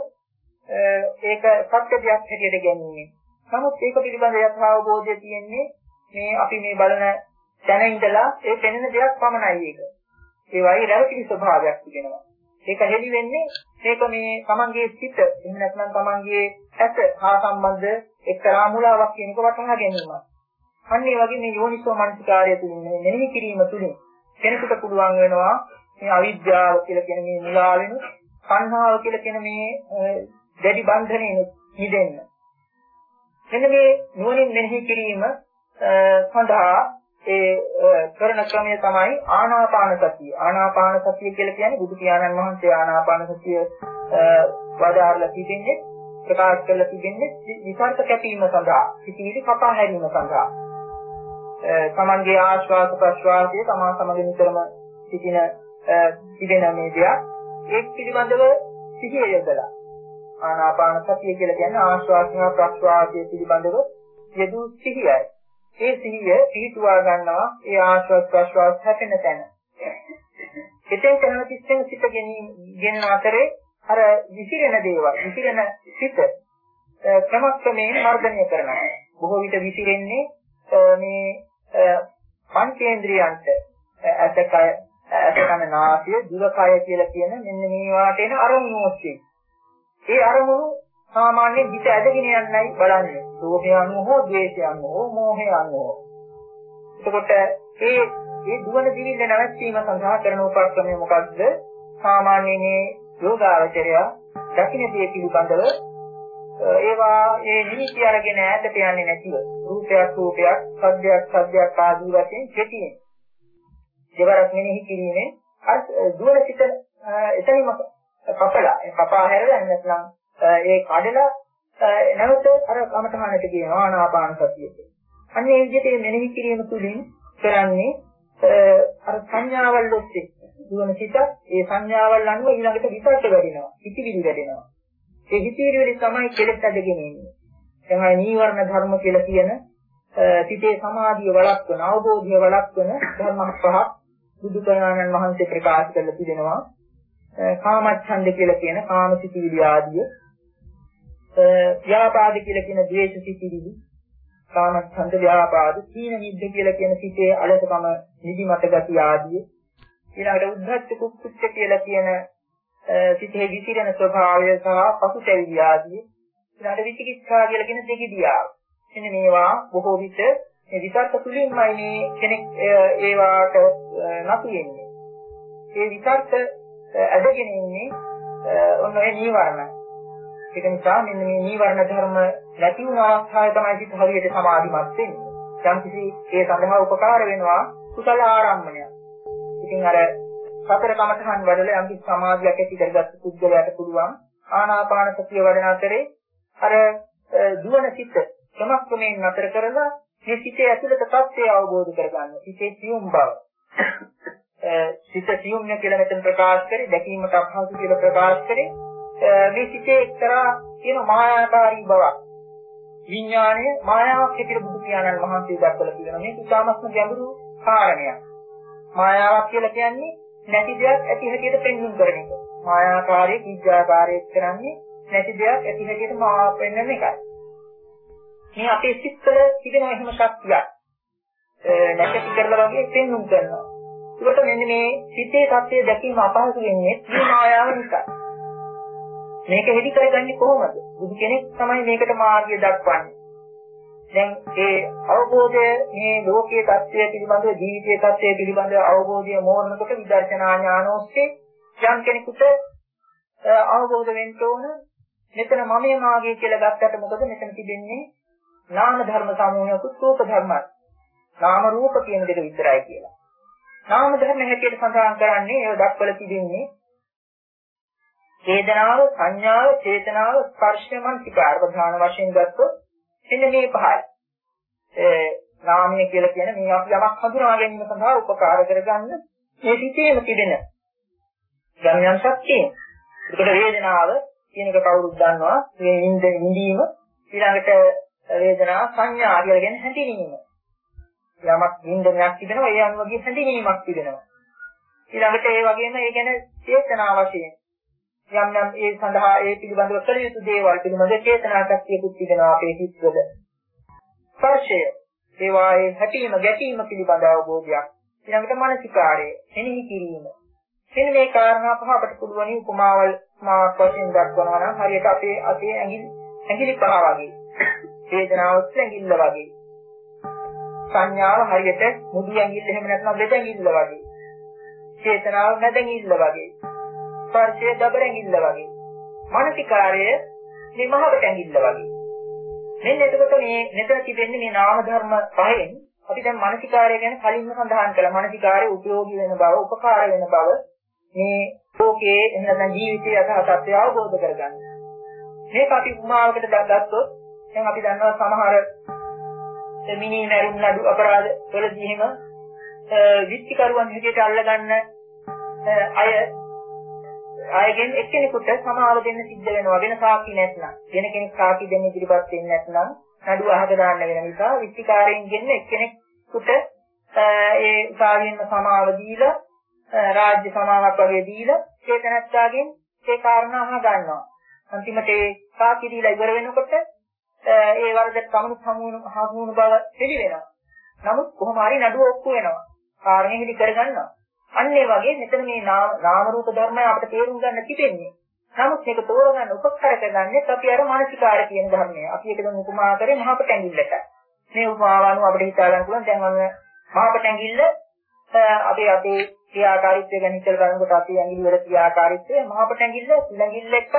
ඒක සත්‍ය දෙයක් හැටියට ගැනීම. නමුත් ඒක පිළිබඳ යථාබෝධය තියෙන්නේ මේ අපි මේ බලන දැන ඉඳලා ඒ පෙනෙන දෙයක් පමණයි ඒක. ඒ වගේ රැවටිලි ස්වභාවයක් තිබෙනවා. ඒක හෙළි වෙන්නේ මේක මේ තමන්ගේ සිත එහෙම නැත්නම් තමන්ගේ ඇස හා සම්බන්ධ එක්තරා මූලාවක් කියන එක වටහා ගැනීම. අන්න ඒ වගේ මේ යෝනිසෝ මනසිකාරය තුළින් මේ මෙනෙහි කිරීම තුළින් කෙනෙකුට පුළුවන් වෙනවා මේ අවිද්‍යාව කියලා කියන මේ මුලාවෙන සංහාව කියලා කියන මේ දැඩි බන්ධනයෙන් මිදෙන්න. මෙන්න මේ නුවණින් මෙනෙහි කිරීම සඳහා ඒ කරන ක්‍රමය තමයි ආනාපාන සතිය. ආනාපාන සතිය කියලා කියන්නේ බුදු පියාණන් වහන්සේ ආනාපාන සතිය වදාarලා තිබෙන්නේ ප්‍රකාශ කරලා තිබෙන්නේ විචාරක කැපීම සඳහා, සිටිවිලි කපා හැරීම සඳහා. තමන්ගේ ආශ්වාස ප්‍රශ්වාසයේ තමා සමග නිතරම සිටින තිබෙන මේ දෙයක් ඒ පිළිබඳව සිහිය යොදලා ආනාපාන සතිය කියලා කියන්නේ ආශ්වාස ප්‍රශ්වාසයේ පිළිබඳව යෙදූ සිහියයි. ඒ සිහිය පිටුවා ගන්නවා ඒ ආශ්වාස ප්‍රශ්වාස හැපෙන තැන. එතෙන් කරනතිස්සෙන් සිත ගෙනින අතරේ අර විසිරෙන දේවල් විසිරෙන සිත ක්‍රමක්‍රමයෙන් මර්ධනය කරනවා. බොහෝ විට විසිරෙන්නේ මේ පංචේන්ද්‍රයන්ට ඇසකය ඇසකන නාසය දිවකය කියලා කියන මෙන්න මේ වාට එන අරමුණු ඔස්සේ. ඒ අරමුණු සාමාන්‍යයෙන් හිත ඇදගෙන යන්නයි බලන්නේ. ලෝභය අනුව හෝ ද්වේෂය අනුව හෝ මෝහය අනුව. එතකොට ඒ මේ දුවන දිවිල්ල නැවැත්වීම සඳහා කරන උපක්‍රමය මොකක්ද? සාමාන්‍යයෙන් මේ යෝගාවචරය දකින්න දේ පිළිබඳව ඒවා ඒ නිමිති අරගෙන ඈතට යන්නේ නැතිව රූපයක් රූපයක් සද්දයක් සද්දයක් ආදී වශයෙන් කෙටියෙන් දෙවරක් මෙනෙහි කිරීමෙන් අර දුවන සිත එතනම කපලා කපා හැරලා නැත්නම් ඒ කඩලා නැවත අර කමඨහනට කියනවා ආනාපාන සතියට. අන්න ඒ විදිහට මෙනෙහි කිරීම තුළින් කරන්නේ අර සංඥාවල් ඔස්සේ දුවන සිත ඒ සංඥාවල් අනුව ඊළඟට විචාරට වැඩෙනවා, හිතවිලි වැඩෙනවා. ඒ හිතවිලි වලින් තමයි කෙලෙස් ඇදගෙන එන්නේ. එහා නීවරණ ධර්ම කියලා කියන සිතේ සමාධිය වළක්වන, අවබෝධය වළක්වන ධර්ම පහක් බුදු පියාණන් වහන්සේ ප්‍රකාශ කරලා තිබෙනවා. කාමච්ඡන්ද කියලා කියන කාමසිතිවිලි ආදිය, ව්‍යාපාද කියලා කියන ද්වේෂ සිතිවිලි, කාමච්ඡන්ද ව්‍යාපාද, සීන නිද්ද කියලා කියන සිතේ අලසකම නිදිමත ගතිය ආදිය, ඊළඟට උද්ධච්ච කුක්කුච්ච කියලා කියන සිතේ විසිරෙන ස්වභාවය සහ පසුතැවිලි ආදී, ඊළඟට විචිකිච්ඡා කියලා කියන දෙකිදියාව. එන්න මේවා බොහෝ විට මේ විතර්ක තුලින්මයි මේ කෙනෙක් ඒවාට නතු වෙන්නේ. ඒ විතර්ක ඇදගෙන ඉන්නේ ඔන්න ඒ නීවරණ. ඒක නිසා මෙන්න මේ නීවරණ ධර්ම නැති වුණ අවස්ථාවේ තමයි සිත හරියට සමාධිමත් වෙන්නේ. යම්කිසි ඒ සඳහා උපකාර වෙනවා කුසල ආරම්භණය. ඉතින් අර සතර කමඨහන් වඩලා යම්කිසි සමාධියක් ඇති කරගත්ත පුද්ගලයාට පුළුවන් ආනාපාන සතිය වඩන අතරේ අර දුවන සිත ක්‍රමක්‍රමයෙන් නතර කරලා මේ සිතේ ඇතුළත තත්ත්වය අවබෝධ කරගන්න. සිතේ සියුම් බව. සිත සියුම්ය කියලා මෙතන ප්‍රකාශ කරේ, දැකීමට අපහසු කියලා ප්‍රකාශ කරේ. මේ සිතේ එක්තරා කියන මායාකාරී බවක්. විඥාණය මායාවක් හැටියට බුදු පියාණන් වහන්සේ දක්වලා තියෙනවා. මේක ඉතාමත්ම ගැඹුරු කාරණයක්. මායාවක් කියලා කියන්නේ නැති දෙයක් ඇති හැටියට පෙන්වන්න කරන එක. මායාකාරී විඥාකාරී කරන්නේ නැති දෙයක් ඇති හැටියට මාව පෙන්වන එකයි. මේ අපේ සිත්වල තිබෙන එහෙම ශක්තියක්. නැකති කරලා වගේ පෙන්වන්න කරනවා. ඒකට මෙන්න මේ සිතේ தත්ත්වය දැකීම අපහසු වෙන්නේ මේ මායාව නිසා. මේක හෙඩි කරගන්නේ කොහොමද? බුදු කෙනෙක් තමයි මේකට මාර්ගය දක්වන්නේ. දැන් ඒ අවබෝධය මේ ලෝකයේ தත්ත්වය පිළිබඳව ජීවිතයේ தත්ත්වය පිළිබඳව අවබෝධය මෝරනකොට විදර්ශනා ඥාන ඔස්සේ යම් කෙනෙකුට අවබෝධ වෙන්න ඕන මෙතන මමයේ මාගේ කියලා ගත්තට මොකද මෙතන තිබෙන්නේ නාම ධර්ම සමූහයක රූප ධර්මයි. නාම රූප කියන දෙක විතරයි කියලා. නාම ධර්ම හැටියට සඳහන් කරන්නේ ඒව දක්වලා තිබෙන්නේ වේදනාව, සංඥාව, චේතනාව, ස්පර්ශය, මනසිකාර ප්‍රධාන වශයෙන් ගත්තොත් එන්න මේ පහයි. ඒ නාමය කියලා කියන මේ අපි යමක් හඳුනා ගැනීම සඳහා උපකාර කරගන්න මේ සිටේම තිබෙන ගම්යන් ශක්තිය. ඒකට වේදනාව කියන එක කවුරුත් දන්නවා. මේ ඉන්ද ඉඳීම ඊළඟට වේදනා සංඥා කියලා කියන හැඳිනීම. යමක් ඉන්දනයක් තිබෙනවා ඒ අනුවගේ හැඳිනීමක් තිබෙනවා. ඊළඟට ඒ වගේම ඒ ගැන චේතනා වශයෙන් යම් යම් ඒ සඳහා ඒ පිළිබඳව කළ යුතු දේවල් පිළිබඳ චේතනා ශක්තියකුත් තිබෙනවා අපේ හිතවල. ස්පර්ශය ඒවායේ හැටීම ගැටීම පිළිබඳ අවබෝධයක්. ඊළඟට මානසිකාරය එනෙහි කිරීම. මෙන්න මේ කාරණා පහ අපට පුළුවන් උපමාවල් මාක් වශයෙන් දක්වනවා නම් හරියට අපේ අතේ ඇඟිලි ඇඟිලි පහ වගේ. වේදනාවත් ඇඟිල්ල වගේ. සංඥාව හරියට මුඩු ඇඟිල්ල එහෙම නැත්නම් බෙද ඇඟිල්ල වගේ. චේතනාව නැද ඇඟිල්ල වගේ. ස්පර්ශය දබර ඇඟිල්ල වගේ. මානසිකාරය මේ මහවට ඇඟිල්ල වගේ. මෙන්න එතකොට මේ මෙතන තිබෙන්නේ මේ නාම ධර්ම පහෙන් අපි දැන් මානසිකාරය ගැන කලින්ම සඳහන් කළා. මානසිකාරය උපයෝගී වෙන බව, උපකාර වෙන බව මේ ලෝකයේ එහෙම නැත්නම් ජීවිතයේ යථාර්ථය අවබෝධ කරගන්න. මේක අපි උපමාවකට ගත්තොත් දැන් අපි දන්නවා සමහර මිනී මරුන් නඩු අපරාධ වලදී එහෙම විත්තිකරුවන් විදිහට අල්ලගන්න අය අයගෙන් එක්කෙනෙකුට සමාව දෙන්න සිද්ධ වෙනවා වෙන සාක්ෂි නැත්නම්. වෙන කෙනෙක් සාක්ෂි දෙන්න ඉදිරිපත් වෙන්නේ නැත්නම් නඩුව අහක දාන්න වෙන නිසා විත්තිකාරයෙන් ගෙන්න එක්කෙනෙකුට ඒ උසාවියෙන්ම සමාව දීලා රාජ්‍ය සමාවක් වගේ දීලා චේතනත්තාගෙන් ඒ කාරණා අහ ගන්නවා. අන්තිමට ඒ සාක්ෂි දීලා ඉවර වෙනකොට ඒ වරදට සමුණු සමුණු හසුණු බව පිළිවෙනවා. නමුත් කොහොම හරි නඩුව ඔප්පු වෙනවා. කාරණේ හිලි කරගන්නවා. අන්න ඒ වගේ මෙතන මේ නාම රූප ධර්මය අපිට තේරුම් ගන්න තිබෙන්නේ. නමුත් මේක තෝරගන්න උපකාර කරගන්නේ අපි අර මානසිකාර කියන ධර්මය. අපි ඒක දැන් උපමා කරේ මහපට ඇඟිල්ලට. මේ උපමාව අනුව අපිට හිතා ගන්න පුළුවන් දැන් අන්න මහපට ඇඟිල්ල අපි අපේ ක්‍රියාකාරීත්වය ගැන හිතලා බලනකොට අපි ඇඟිලි වල ක්‍රියාකාරීත්වය මහපට ඇඟිල්ල ඊළඟිල්ල එක්ක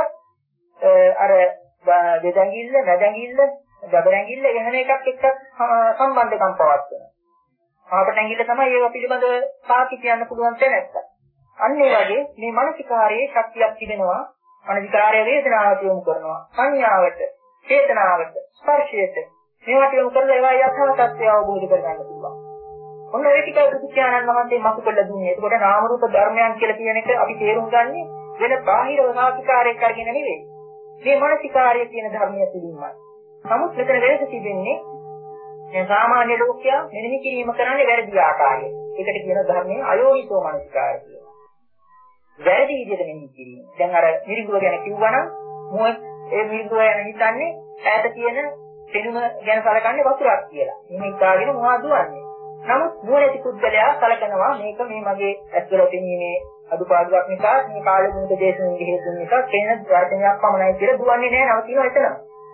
අර දෙදැඟිල්ල, නැදැඟිල්ල, දබරැඟිල්ල එහෙම එකක් එක්ක සම්බන්ධකම් පවත්වනවා. මහපට ඇඟිල්ල තමයි ඒවා පිළිබඳව සාකි කියන්න පුළුවන් තැනැත්ත. අන්න ඒ වගේ මේ මානසිකාරයේ ශක්තියක් තිබෙනවා. මානසිකාරය වේදනාවට යොමු කරනවා. සංඥාවට, චේතනාවට, ස්පර්ශයට මේවට යොමු කරලා ඒවා යථා තත්ත්වය අවබෝධ කරගන්න පුළුවන්. ඔන්න ඒ ටික බුදුචානන් වහන්සේ මතු කළ දුන්නේ. ඒකට නාම රූප ධර්මයන් කියලා කියන එක අපි තේරුම් ගන්නේ වෙන බාහිර මානසිකාරයක් කරගෙන නෙවෙයි. මේ මානසිකාරය කියන ධර්මය පිළිමයි. නමුත් මෙතන වෙනස තිබෙන්නේ මේ සාමාන්‍ය ලෝකයා මෙනෙහි කිරීම කරන්නේ වැරදි ආකාරයෙන්. ඒකට කියන ධර්මයේ අයෝනිසෝ මානසිකාරය කියලා. වැරදි විදිහට මෙනෙහි කිරීම. දැන් අර මිරිඟුව ගැන කිව්වනම් මොකද ඒ මිරිඟුව ගැන හිතන්නේ ඈත තියෙන පෙනුම ගැන සලකන්නේ වතුරක් කියලා. එහෙම හිතාගෙන මොනවද දුවන්නේ. නමුත් නුවණැති පුද්ගලයා සලකනවා මේක මේ මගේ ඇස්වල පෙනීමේ අදුපාඩුවක් නිසා මේ කාලේ මුද දේශනෙ හේතු නිසා කෙන වර්ධනයක් පමණයි කියලා දුවන්නේ නැහැ නවතිනවා එතන.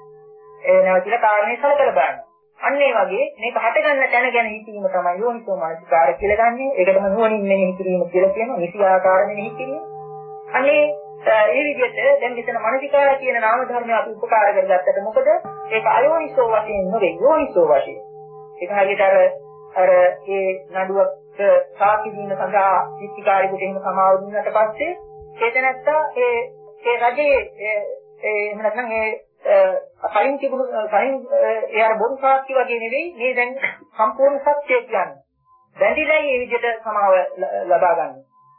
ඒ නැවතිලා කාරණේ සලකලා බලන්න. අන්න ඒ වගේ මේක හට ගන්න තැන ගැන හිතීම තමයි යෝනිසෝ මානසිකාර කියලා ගන්නෙ. ඒකටම නුවණින් මෙනෙහි කිරීම කියලා කියනවා. නිසි ආකාර මෙනෙහි කිරීම. අනේ ඒ විදිහට දැන් මෙතන මානසිකාර කියන නාම ධර්මය අපි උපකාර කරගත්තට මොකද? ඒක අයෝනිසෝ වශයෙන් නෙවෙයි යෝනිසෝ වශයෙන්. ඒක හරියට අර අර ඒ නඩුවක් සාකි දීම සඳහා විත්තිකාරයෙකුට එහෙම සමාව දුන්නාට පස්සේ ඒක නැත්තා ඒ ඒ රජේ ඒ එහෙම නැත්නම් ඒ කලින් තිබුණු කලින් ඒ අර බොරු සාක්ෂි වගේ නෙවෙයි මේ දැන් සම්පූර්ණ සත්‍යය කියන්නේ. බැඳිලා මේ විදිහට සමාව ලබා ගන්න.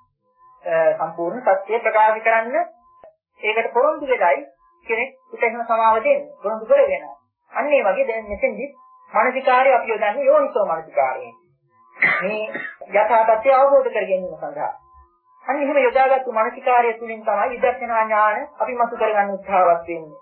සම්පූර්ණ සත්‍යය ප්‍රකාශ කරන්න ඒකට පොරොන්දු වෙලයි කෙනෙක් උට එහෙම සමාව දෙන්නේ. පොරොන්දු කරගෙන. අන්න ඒ වගේ දැන් මෙතෙන්දි මානසිකාරය අපි යොදන්නේ යෝනිසෝ මානසිකාරයෙන්. මේ යථා තත්ත්වය අවබෝධ කර ගැනීම සඳහා. අන්න එහෙම යොදාගත්තු මානසිකාරය තුළින් තමයි විදර්ශනා ඥාන අපි මතු කරගන්න උත්සාහවත් වෙන්නේ.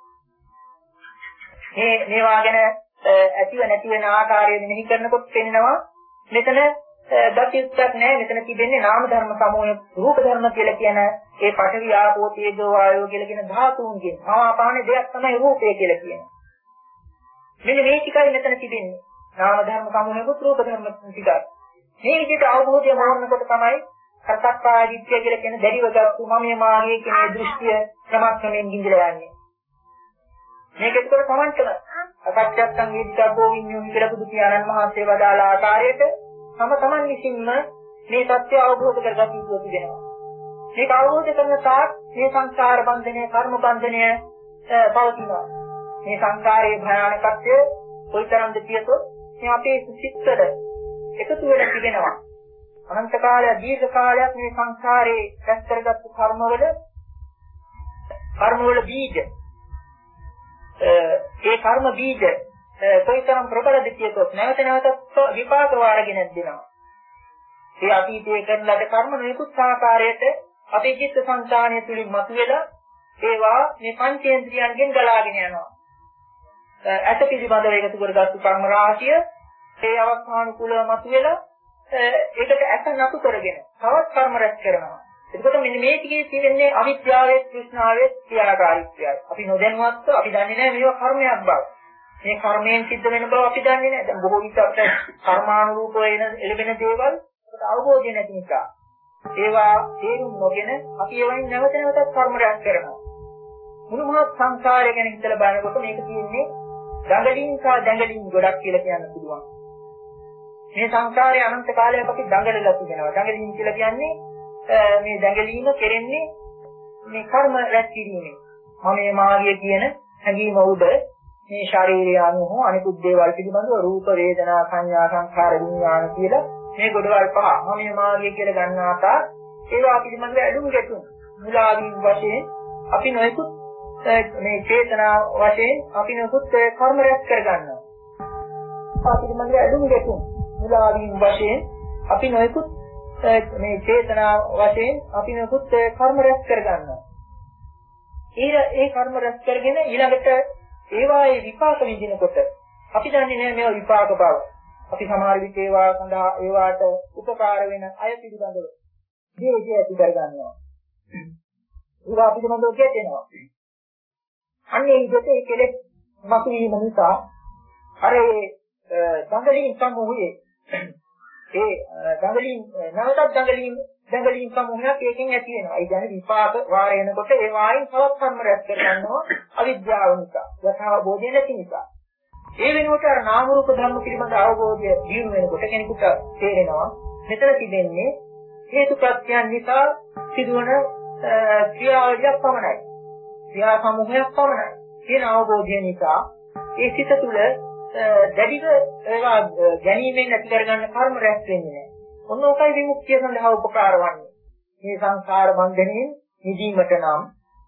මේ මේවා ගැන ඇතිව නැති වෙන ආකාරය මෙනෙහි කරනකොට පෙනෙනවා මෙතන දතියුක්යක් නැහැ. මෙතන තිබෙන්නේ නාම ධර්ම සමූහය රූප ධර්ම කියලා කියන ඒ පඨවි ආපෝ තේජෝ වායෝ කියලා කියන ධාතුන්ගෙන් ආපාන දෙයක් තමයි රූපය කියලා කියන්නේ. මෙන්න මේ ටිකයි මෙතන තිබෙන්නේ. නාම ධර්ම සමූහයක රූප ධර්ම ටිකක්. මේ විදිහට අවබෝධය මෝරනකොට තමයි සත්‍යාදිත්‍ය කියලා කියන දැරිවගත්තු මම මාගේ කියන දෘෂ්ටිය ක්‍රමක්‍රමයෙන් ගිඳලා යන්නේ. මේක ඒකට සමන්තන අසත්‍යත්තන් වේදිකබ්බෝ විඤ්ඤාණය කියලා බුදු පියාණන් වහන්සේ වදාළ ආකාරයට තම තමන් විසින්ම මේ සත්‍ය අවබෝධ කරගත යුතු වෙනවා. මේක අවබෝධ කරන තාක් මේ සංසාර බන්ධනය, කර්ම බන්ධනය පවතිනවා. මේ සංසාරයේ භයානකත්වය කොයිතරම්ද කියතොත් මේ අපේ සිත්වල එකතු වෙලා තිබෙනවා. අනන්ත කාලයක් දීර්ඝ කාලයක් මේ සංසාරේ රැස් කරගත්තු කර්මවල කර්මවල බීජ ඒ කර්ම බීජ කොයිතරම් ප්‍රබලද කියතොත් නැවත නැවත විපාක වාරගෙන දෙනවා. ඒ අතීතයේ කරන ලද කර්ම නිකුත් ආකාරයට අපේ චිත්ත සංතානය තුලින් මතුවෙලා ඒවා මේ පංචේන්ද්‍රියන්ගෙන් ගලාගෙන යනවා. ඇත පිළිබඳව එකතු කරගත්තු කර්ම රාශිය ඒ අවස්ථානුකූලව මතුවෙලා ඒකට ඇත නතු කරගෙන තවත් කර්ම රැස් කරනවා. එතකොට මෙන්න මේ ටිකේ තියෙන්නේ අවිද්‍යාවේ තෘෂ්ණාවේ ක්‍රියාකාරීත්වය. අපි නොදැනුවත්ව අපි දන්නේ නැහැ මේවා කර්මයක් බව. මේ කර්මයෙන් සිද්ධ වෙන බව අපි දන්නේ නැහැ. දැන් බොහෝ විට අපිට කර්මානුරූපව එන එළවෙන දේවල් අපිට අවබෝධය නැති නිසා ඒවා තේරුම් නොගෙන අපි ඒවායින් නැවත නැවතත් කර්ම රැස් කරනවා. මුළු මහත් සංසාරය ගැන හිතලා බලනකොට මේක තියෙන්නේ දඟලින් සහ දැඟලින් ගොඩක් කියලා කියන්න පුළුවන්. මේ සංසාරයේ අනන්ත කාලයක් අපි දඟලලා තිබෙනවා. දඟලින් කියලා කියන්නේ මේ දැඟලීම කෙරෙන්නේ මේ කර්ම රැස් කිරීමෙන්. මම මේ මාර්ගය කියන හැඟීම උඩ මේ ශාරීරිය අනුව අනිකුත් දේවල් පිළිබඳව රූප වේදනා සංඥා සංඛාර විඥාන කියලා මේ ගොඩවල් පහ මම මේ මාර්ගය කියලා ගන්නාතා ඒවා පිළිබඳව ඇලුම් ගැටුම් මුලාවීම් වශයෙන් අපි නොයෙකුත් මේ චේතනා වශයෙන් අපි නොයෙකුත් කර්ම රැස් කරගන්නවා. ඒවා පිළිබඳව ඇලුම් ගැටුම් මුලාවීම් වශයෙන් අපි නොයෙකුත් මේ චේතනා වශයෙන් අපි නොයෙකුත් කර්ම රැස් කරගන්නවා. ඊළ ඒ කර්ම රැස් කරගෙන ඊළඟට ඒවායේ විපාක විඳිනකොට අපි දන්නේ නැහැ මේවා විපාක බව. අපි සමහර විට ඒවා සඳහා ඒවාට උපකාර වෙන අය පිළිබඳව දේශය ඇති කරගන්නවා. ඒවා පිළිබඳව ගැටෙනවා. අන්නේ විදිහට ඒ කෙලෙස් මතුවීම නිසා අර ඒ දඟලින් සමුහයේ ඒ දඟලින් නැවතත් දඟලින් දඟලින් සමුහයක් ඒකෙන් ඇති වෙනවා. ඒ කියන්නේ විපාක වාර එනකොට ඒ වායින් තවත් කර්ම රැස් කරගන්නවා අවිද්‍යාව නිසා. යථාබෝධය නැති නිසා. ඒ වෙනුවට අර නාම රූප ධර්ම පිළිබඳ අවබෝධය දියුණු වෙනකොට කෙනෙකුට තේරෙනවා මෙතන තිබෙන්නේ හේතු ප්‍රත්‍යයන් නිසා සිදුවන ක්‍රියාවලියක් පමණයි. ක්‍රියා සමූහයක් පමණයි. කියන අවබෝධය නිසා ඒ සිත තුළ දැඩිව ඒවා ගැනීමෙන් ඇති කරගන්න කර්ම රැස් වෙන්නේ නැහැ. ඔන්න ඔකයි විමුක්තිය සඳහා උපකාර වන්නේ. මේ සංසාර බන්ධනයෙන් නිදීමට නම්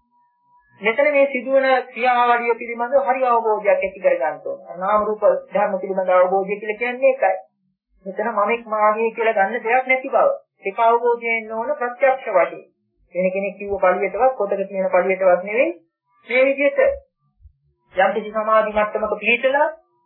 මෙතන මේ සිදුවන ක්‍රියාවලිය පිළිබඳව හරි අවබෝධයක් ඇති කරගන්න ඕන. නාම රූප ධර්ම පිළිබඳ අවබෝධය කියලා කියන්නේ ඒකයි. මෙතන මමෙක් මාගේ කියලා ගන්න දෙයක් නැති බව. ඒක අවබෝධයෙන් ඕන ප්‍රත්‍යක්ෂ වශයෙන්. වෙන කෙනෙක් කිව්ව පළියටවත් පොතක තියෙන පළියටවත් නෙවෙයි. මේ විදිහට යම් කිසි සමාධි මට්ටමක පිළිතලා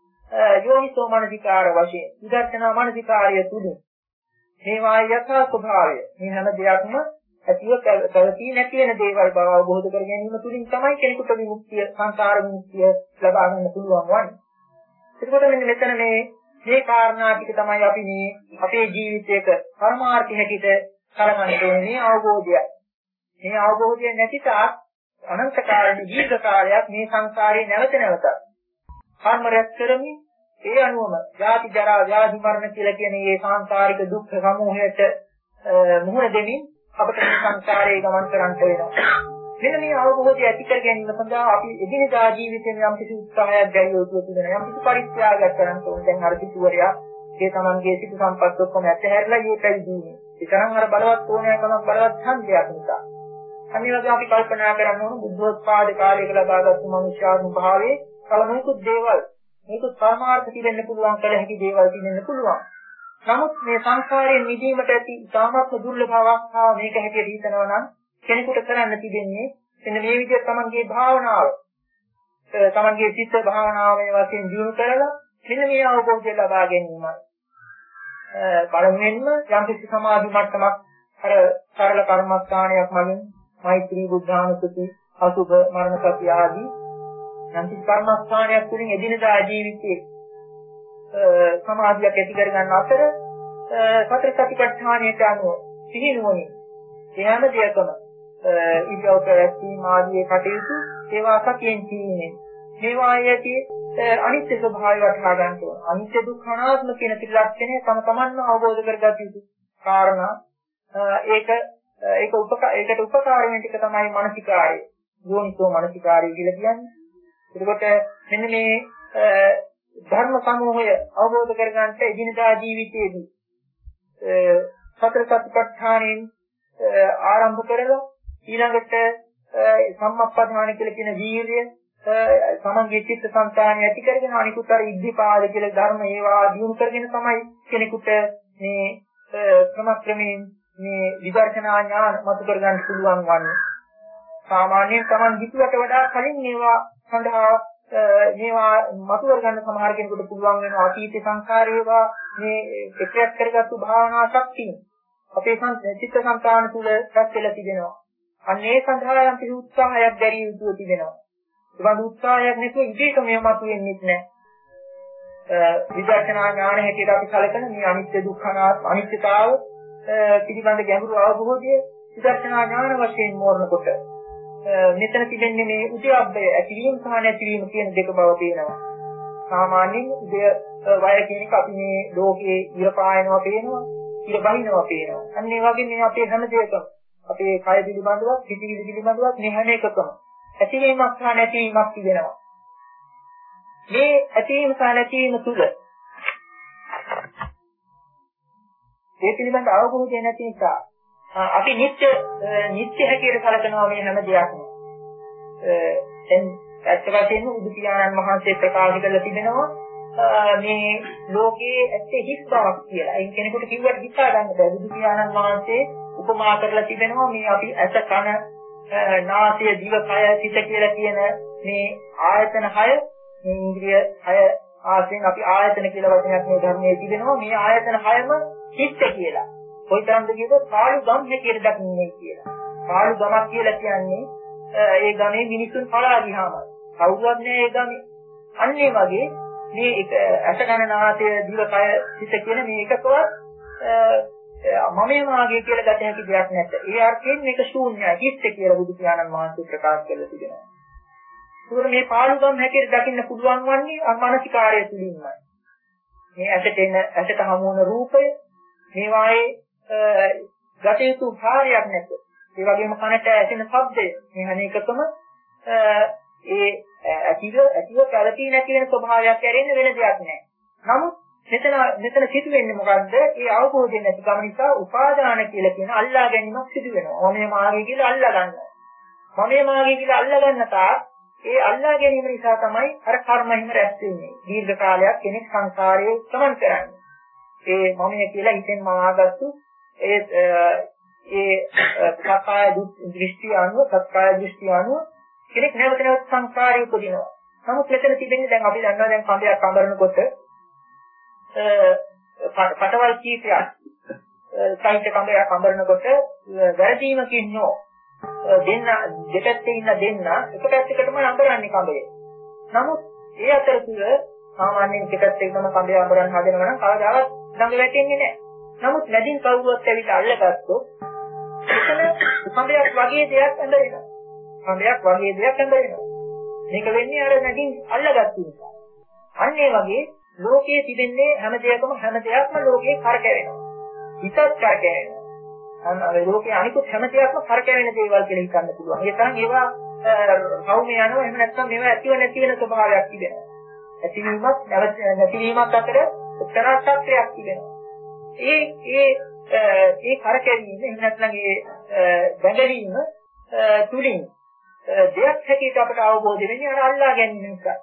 යෝනිසෝ මනසිකාර වශයෙන් විදර්ශනා මනසිකාරය තුලින් මේවා යථා ස්වභාවය මේ හැම දෙයක්ම ඇතිව පැවතී නැති වෙන දේවල් බව අවබෝධ කර ගැනීම තුලින් තමයි කෙනෙකුට විමුක්තිය සංසාර විමුක්තිය ලබා ගන්න පුළුවන් වන්නේ. ඒකකොට මෙන්න මෙතන මේ මේ කාරණා ටික තමයි අපි මේ අපේ ජීවිතයක පරමාර්ථ හැටියට කරගන්න ඕනේ අවබෝධය. මේ අවබෝධය නැති තාක් අනන්ත කාලෙක දීර්ඝ කාලයක් මේ සංසාරේ නැවත නැවත කර්ම රැස් කරමින් ඒ අනුවම ජාති ජරා ව්‍යාධි මරණ කියලා කියන මේ සංසාරික දුක්ඛ සමූහයට මුහුණ දෙමින් අපිට මේ සංසාරේ ගමන් කරන්න වෙනවා. මෙන්න මේ අවබෝධය ඇති කර ගැනීම සඳහා අපි එදිනදා ජීවිතේ යම් කිසි උත්සාහයක් දැරිය යුතු වෙනවා. යම් කිසි පරිත්‍යාගයක් කරන්න ඕනේ. දැන් අර කිතුවරයා ඒ තමන්ගේ සිත සම්පත් ඔක්කොම ඇතහැරලා ඊටයි දීන්නේ. ඒ තරම් අර බලවත් ඕනෑකමක් බලවත් ඡන්දයක් නිසා. අනිත් වගේ අපි කල්පනා කරන්න ඕන බුද්ධෝත්පාද කාලයක ලබාගත් මනුෂ්‍යාත්ම භාවයේ කලමනිකුත් දේවල් මේක පරමාර්ථ කියෙන්න පුළුවන් කළ හැකි දේවල් කියෙන්න පුළුවන්. නමුත් මේ සංසාරයෙන් මිදීමට ඇති ඉතාමත් දුර්ලභ අවස්ථාව මේක හැටියට හිතනවා නම් කෙනෙකුට කරන්න තිබෙන්නේ එන්න මේ විදිහට තමන්ගේ භාවනාව තමන්ගේ චිත්ත භාවනාව මේ වශයෙන් දියුණු කරලා මෙන්න මේ අවබෝධය ලබා ගැනීමයි. පළමුවෙන්ම යම් කිසි සමාධි මට්ටමක් අර සරල කර්මස්ථානයක් මගින් මෛත්‍රී බුද්ධානුස්සති අසුභ මරණ සති ආදී යම් කිසි කර්මස්ථානයක් තුළින් එදිනදා ජීවිතයේ සමාධියක් ඇති කර ගන්න අතර සතර සතිපට්ඨානයට අනුව සිහිනුවණින් එහම දෙයකම ඉරියව් පැවැත්වීම ආදී කටයුතු ඒවා සතියෙන් කියන්නේ මේවා යටි අනිත්‍ය ස්වභාවය වටහා ගන්න ඕන. අනිත්‍ය දුක්ඛ අනාත්ම කියන ත්‍රිලක්ෂණය තම තමන්ම අවබෝධ කරගත යුතු කාරණා. ඒක ඒක උපක ඒකට උපකාර වෙන ටික තමයි මානසිකාරය. යෝනිසෝ මානසිකාරය කියලා කියන්නේ. එතකොට මෙන්න මේ ධර්ම සමූහය අවබෝධ කරගන්නට එදිනදා ජීවිතයේදී සතර සතිපට්ඨානෙන් ආරම්භ කරලා ඊළඟට සම්මප්පදාන කියලා කියන වීර්ය සමන්ගේ චිත්ත සංතානය ඇති කරගෙන අනිකුත් අර ඉද්ධිපාද කියලා ධර්ම ඒවා දියුණු කරගෙන තමයි කෙනෙකුට මේ ක්‍රමක්‍රමයෙන් මේ විදර්ශනා ඥාන මතු කර ගන්න පුළුවන් වන්නේ. සාමාන්‍යයෙන් Taman හිතුවට වඩා කලින් මේවා සඳහා මේවා මතුවර ගන්න සමහර කෙනෙකුට පුළුවන් වෙනවා අතීත සංස්කාරේවා මේ ප්‍රත්‍යක්ෂ කරගත්තු භාවනා ශක්තිය අපේ චිත්ත සංකාන තුල රැස් වෙලා තිබෙනවා. අන්න ඒ සඳහා යම් කිසි උත්සාහයක් දැරිය යුතු තිබෙනවා. ඒ වගේ උත්සාහයක් නැතුව ඉදිරියට මේ මතුවෙන්නේ නැහැ. විදර්ශනා ඥාන හැටියට අපි කලකන මේ අනිත්‍ය දුක්ඛ අනාත්ම අනිත්‍යතාව පිළිබඳ ගැඹුරු අවබෝධය විදර්ශනා ඥාන වශයෙන් මෝරනකොට මෙතන තිබෙන්නේ මේ උද්‍යප්පය ඇතිවීම සහ නැතිවීම කියන දෙක බව පේනවා. සාමාන්‍යයෙන් උදය වය කියන එක අපි මේ ලෝකයේ ඉර පායනවා පේනවා, ඉර බහිනවා පේනවා. අන්න ඒ වගේ මේ අපේ හැම දෙයකම අපේ කය පිළිබඳවත්, හිතවිලි පිළිබඳවත් මේ හැම එකකම ඇතිවීමක් සහ නැතිවීමක් තිබෙනවා. මේ ඇතිවීම සහ නැතිවීම තුල ඒ පිළිබඳ අවබෝධය නැති නිසා අපි නිත්‍ය නිත්‍ය හැටියට කලකනවා මේ හැම දෙයක්ම. දැන් ඇත්ත වශයෙන්ම බුදු පියාණන් වහන්සේ ප්‍රකාශ කරලා තිබෙනවා මේ ලෝකයේ ඇත්තේ හිස් බවක් කියලා. ඒ කෙනෙකුට කිව්වට හිතා ගන්න බෑ. බුදු පියාණන් වහන්සේ උපමා කරලා තිබෙනවා මේ අපි ඇස කන නාසය දිව කය සිත කියලා කියන මේ ආයතන හය මේ ඉන්ද්‍රිය හය ආසෙන් අපි ආයතන කියලා වචනයක් මේ ධර්මයේ තිබෙනවා. මේ ආයතන හයම චිත්ත කියලා. කොයිතරම්ද කියතොත් කාලු ගම් හැටියට දක්න්නේ කියලා. කාලු ගමක් කියලා කියන්නේ ඒ ගමේ මිනිසුන් පලා ගියාම කවුරුවත් නෑ ඒ ගමේ. අන්න ඒ වගේ මේ ඇස කන නාසය දිව කය සිත කියන මේ එකකවත් මමයේ මාගේ කියලා ගත හැකි දෙයක් නැත. ඒ අර්ථයෙන් මේක ශූන්‍යයි. චිත්ත කියලා බුදු පියාණන් වහන්සේ ප්‍රකාශ කරලා තිබෙනවා. ඒකෝර මේ පාළුගම් හැටියට දකින්න පුළුවන් වන්නේ අමානසිකාරය තුලින්මයි. මේ ඇසට එන ඇසට හමු වන රූපය මේවායේ ගත යුතු භාරයක් නැත. ඒ වගේම කනට ඇසෙන ශබ්දය මේ හැම එකකම ඒ ඇතිව ඇතිව පැවතී නැති වෙන ස්වභාවයක් ඇරෙන්න වෙන දෙයක් නැහැ. නමුත් මෙතන මෙතන සිදු වෙන්නේ මොකද්ද? ඒ අවබෝධය නැතිකම නිසා උපාදාන කියලා කියන අල්ලා ගැනීමක් සිදු වෙනවා. මමයේ මාගේ කියලා අල්ලා ගන්නවා. මමයේ මාගේ කියලා අල්ලා ගන්න තාක් ඒ අල්ලා ගැනීම නිසා තමයි අර කර්ම හිම රැස් වෙන්නේ. දීර්ඝ කාලයක් කෙනෙක් සංසාරයේ ගමන් කරන්නේ. ඒ මමයේ කියලා හිතෙන් මවාගත්තු ඒ ඒ සක්කාය දෘෂ්ටි අනුව සක්කාය දෘෂ්ටි අනුව කෙනෙක් නැවත නැවත සංසාරයේ උපදිනවා. නමුත් මෙතන තිබෙන්නේ දැන් අපි දන්නවා දැන් කඹයක් අඹරනකොට පටවල් කීපයක් සයිට් කඹයක් අඹරනකොට වැරදීමකින් නෝ දෙන්න දෙපැත්තේ ඉන්න දෙන්න එක පැත්තකටම අඹරන්නේ කඹය. නමුත් ඒ අතරතුර සාමාන්‍යයෙන් එක පැත්තකටම කඹය අඹරන්න හදනවා නම් කවදාවත් ළඟ වැටෙන්නේ නැහැ. නමුත් නැදින් කවුරුවත් ඇවිල්ලා අල්ලගත්තොත් එතන කඹයක් වගේ දෙයක් ඇඳෙනවා. කඹයක් වගේ දෙයක් ඇඳෙනවා. මේක වෙන්නේ අර නැදින් අල්ලගත්තු නිසා. අන්න ඒ වගේ ලෝකයේ තිබෙන්නේ හැම දෙයකම හැම දෙයක්ම ලෝකේ කරකැවෙනවා. හිතත් කරකැවෙනවා. අන්න ඒ ලෝකයේ අනිකුත් හැම දෙයක්ම කරකැවෙන දේවල් කියලා හිතන්න පුළුවන්. ඒ තරම් ඒවා කවුමේ යනවා එහෙම නැත්නම් මේවා ඇතිව නැති වෙන ස්වභාවයක් තිබෙනවා. ඇතිවීමත් නැතිවීමත් අතර එක්තරා සත්‍යයක් තිබෙනවා. ඒ ඒ ඒ කරකැවීම එහෙම නැත්නම් ඒ බැඳවීම තුලින් දෙයක් හැටියට අපට අවබෝධ වෙන්නේ අර අල්ලා ගැනීම නිසා.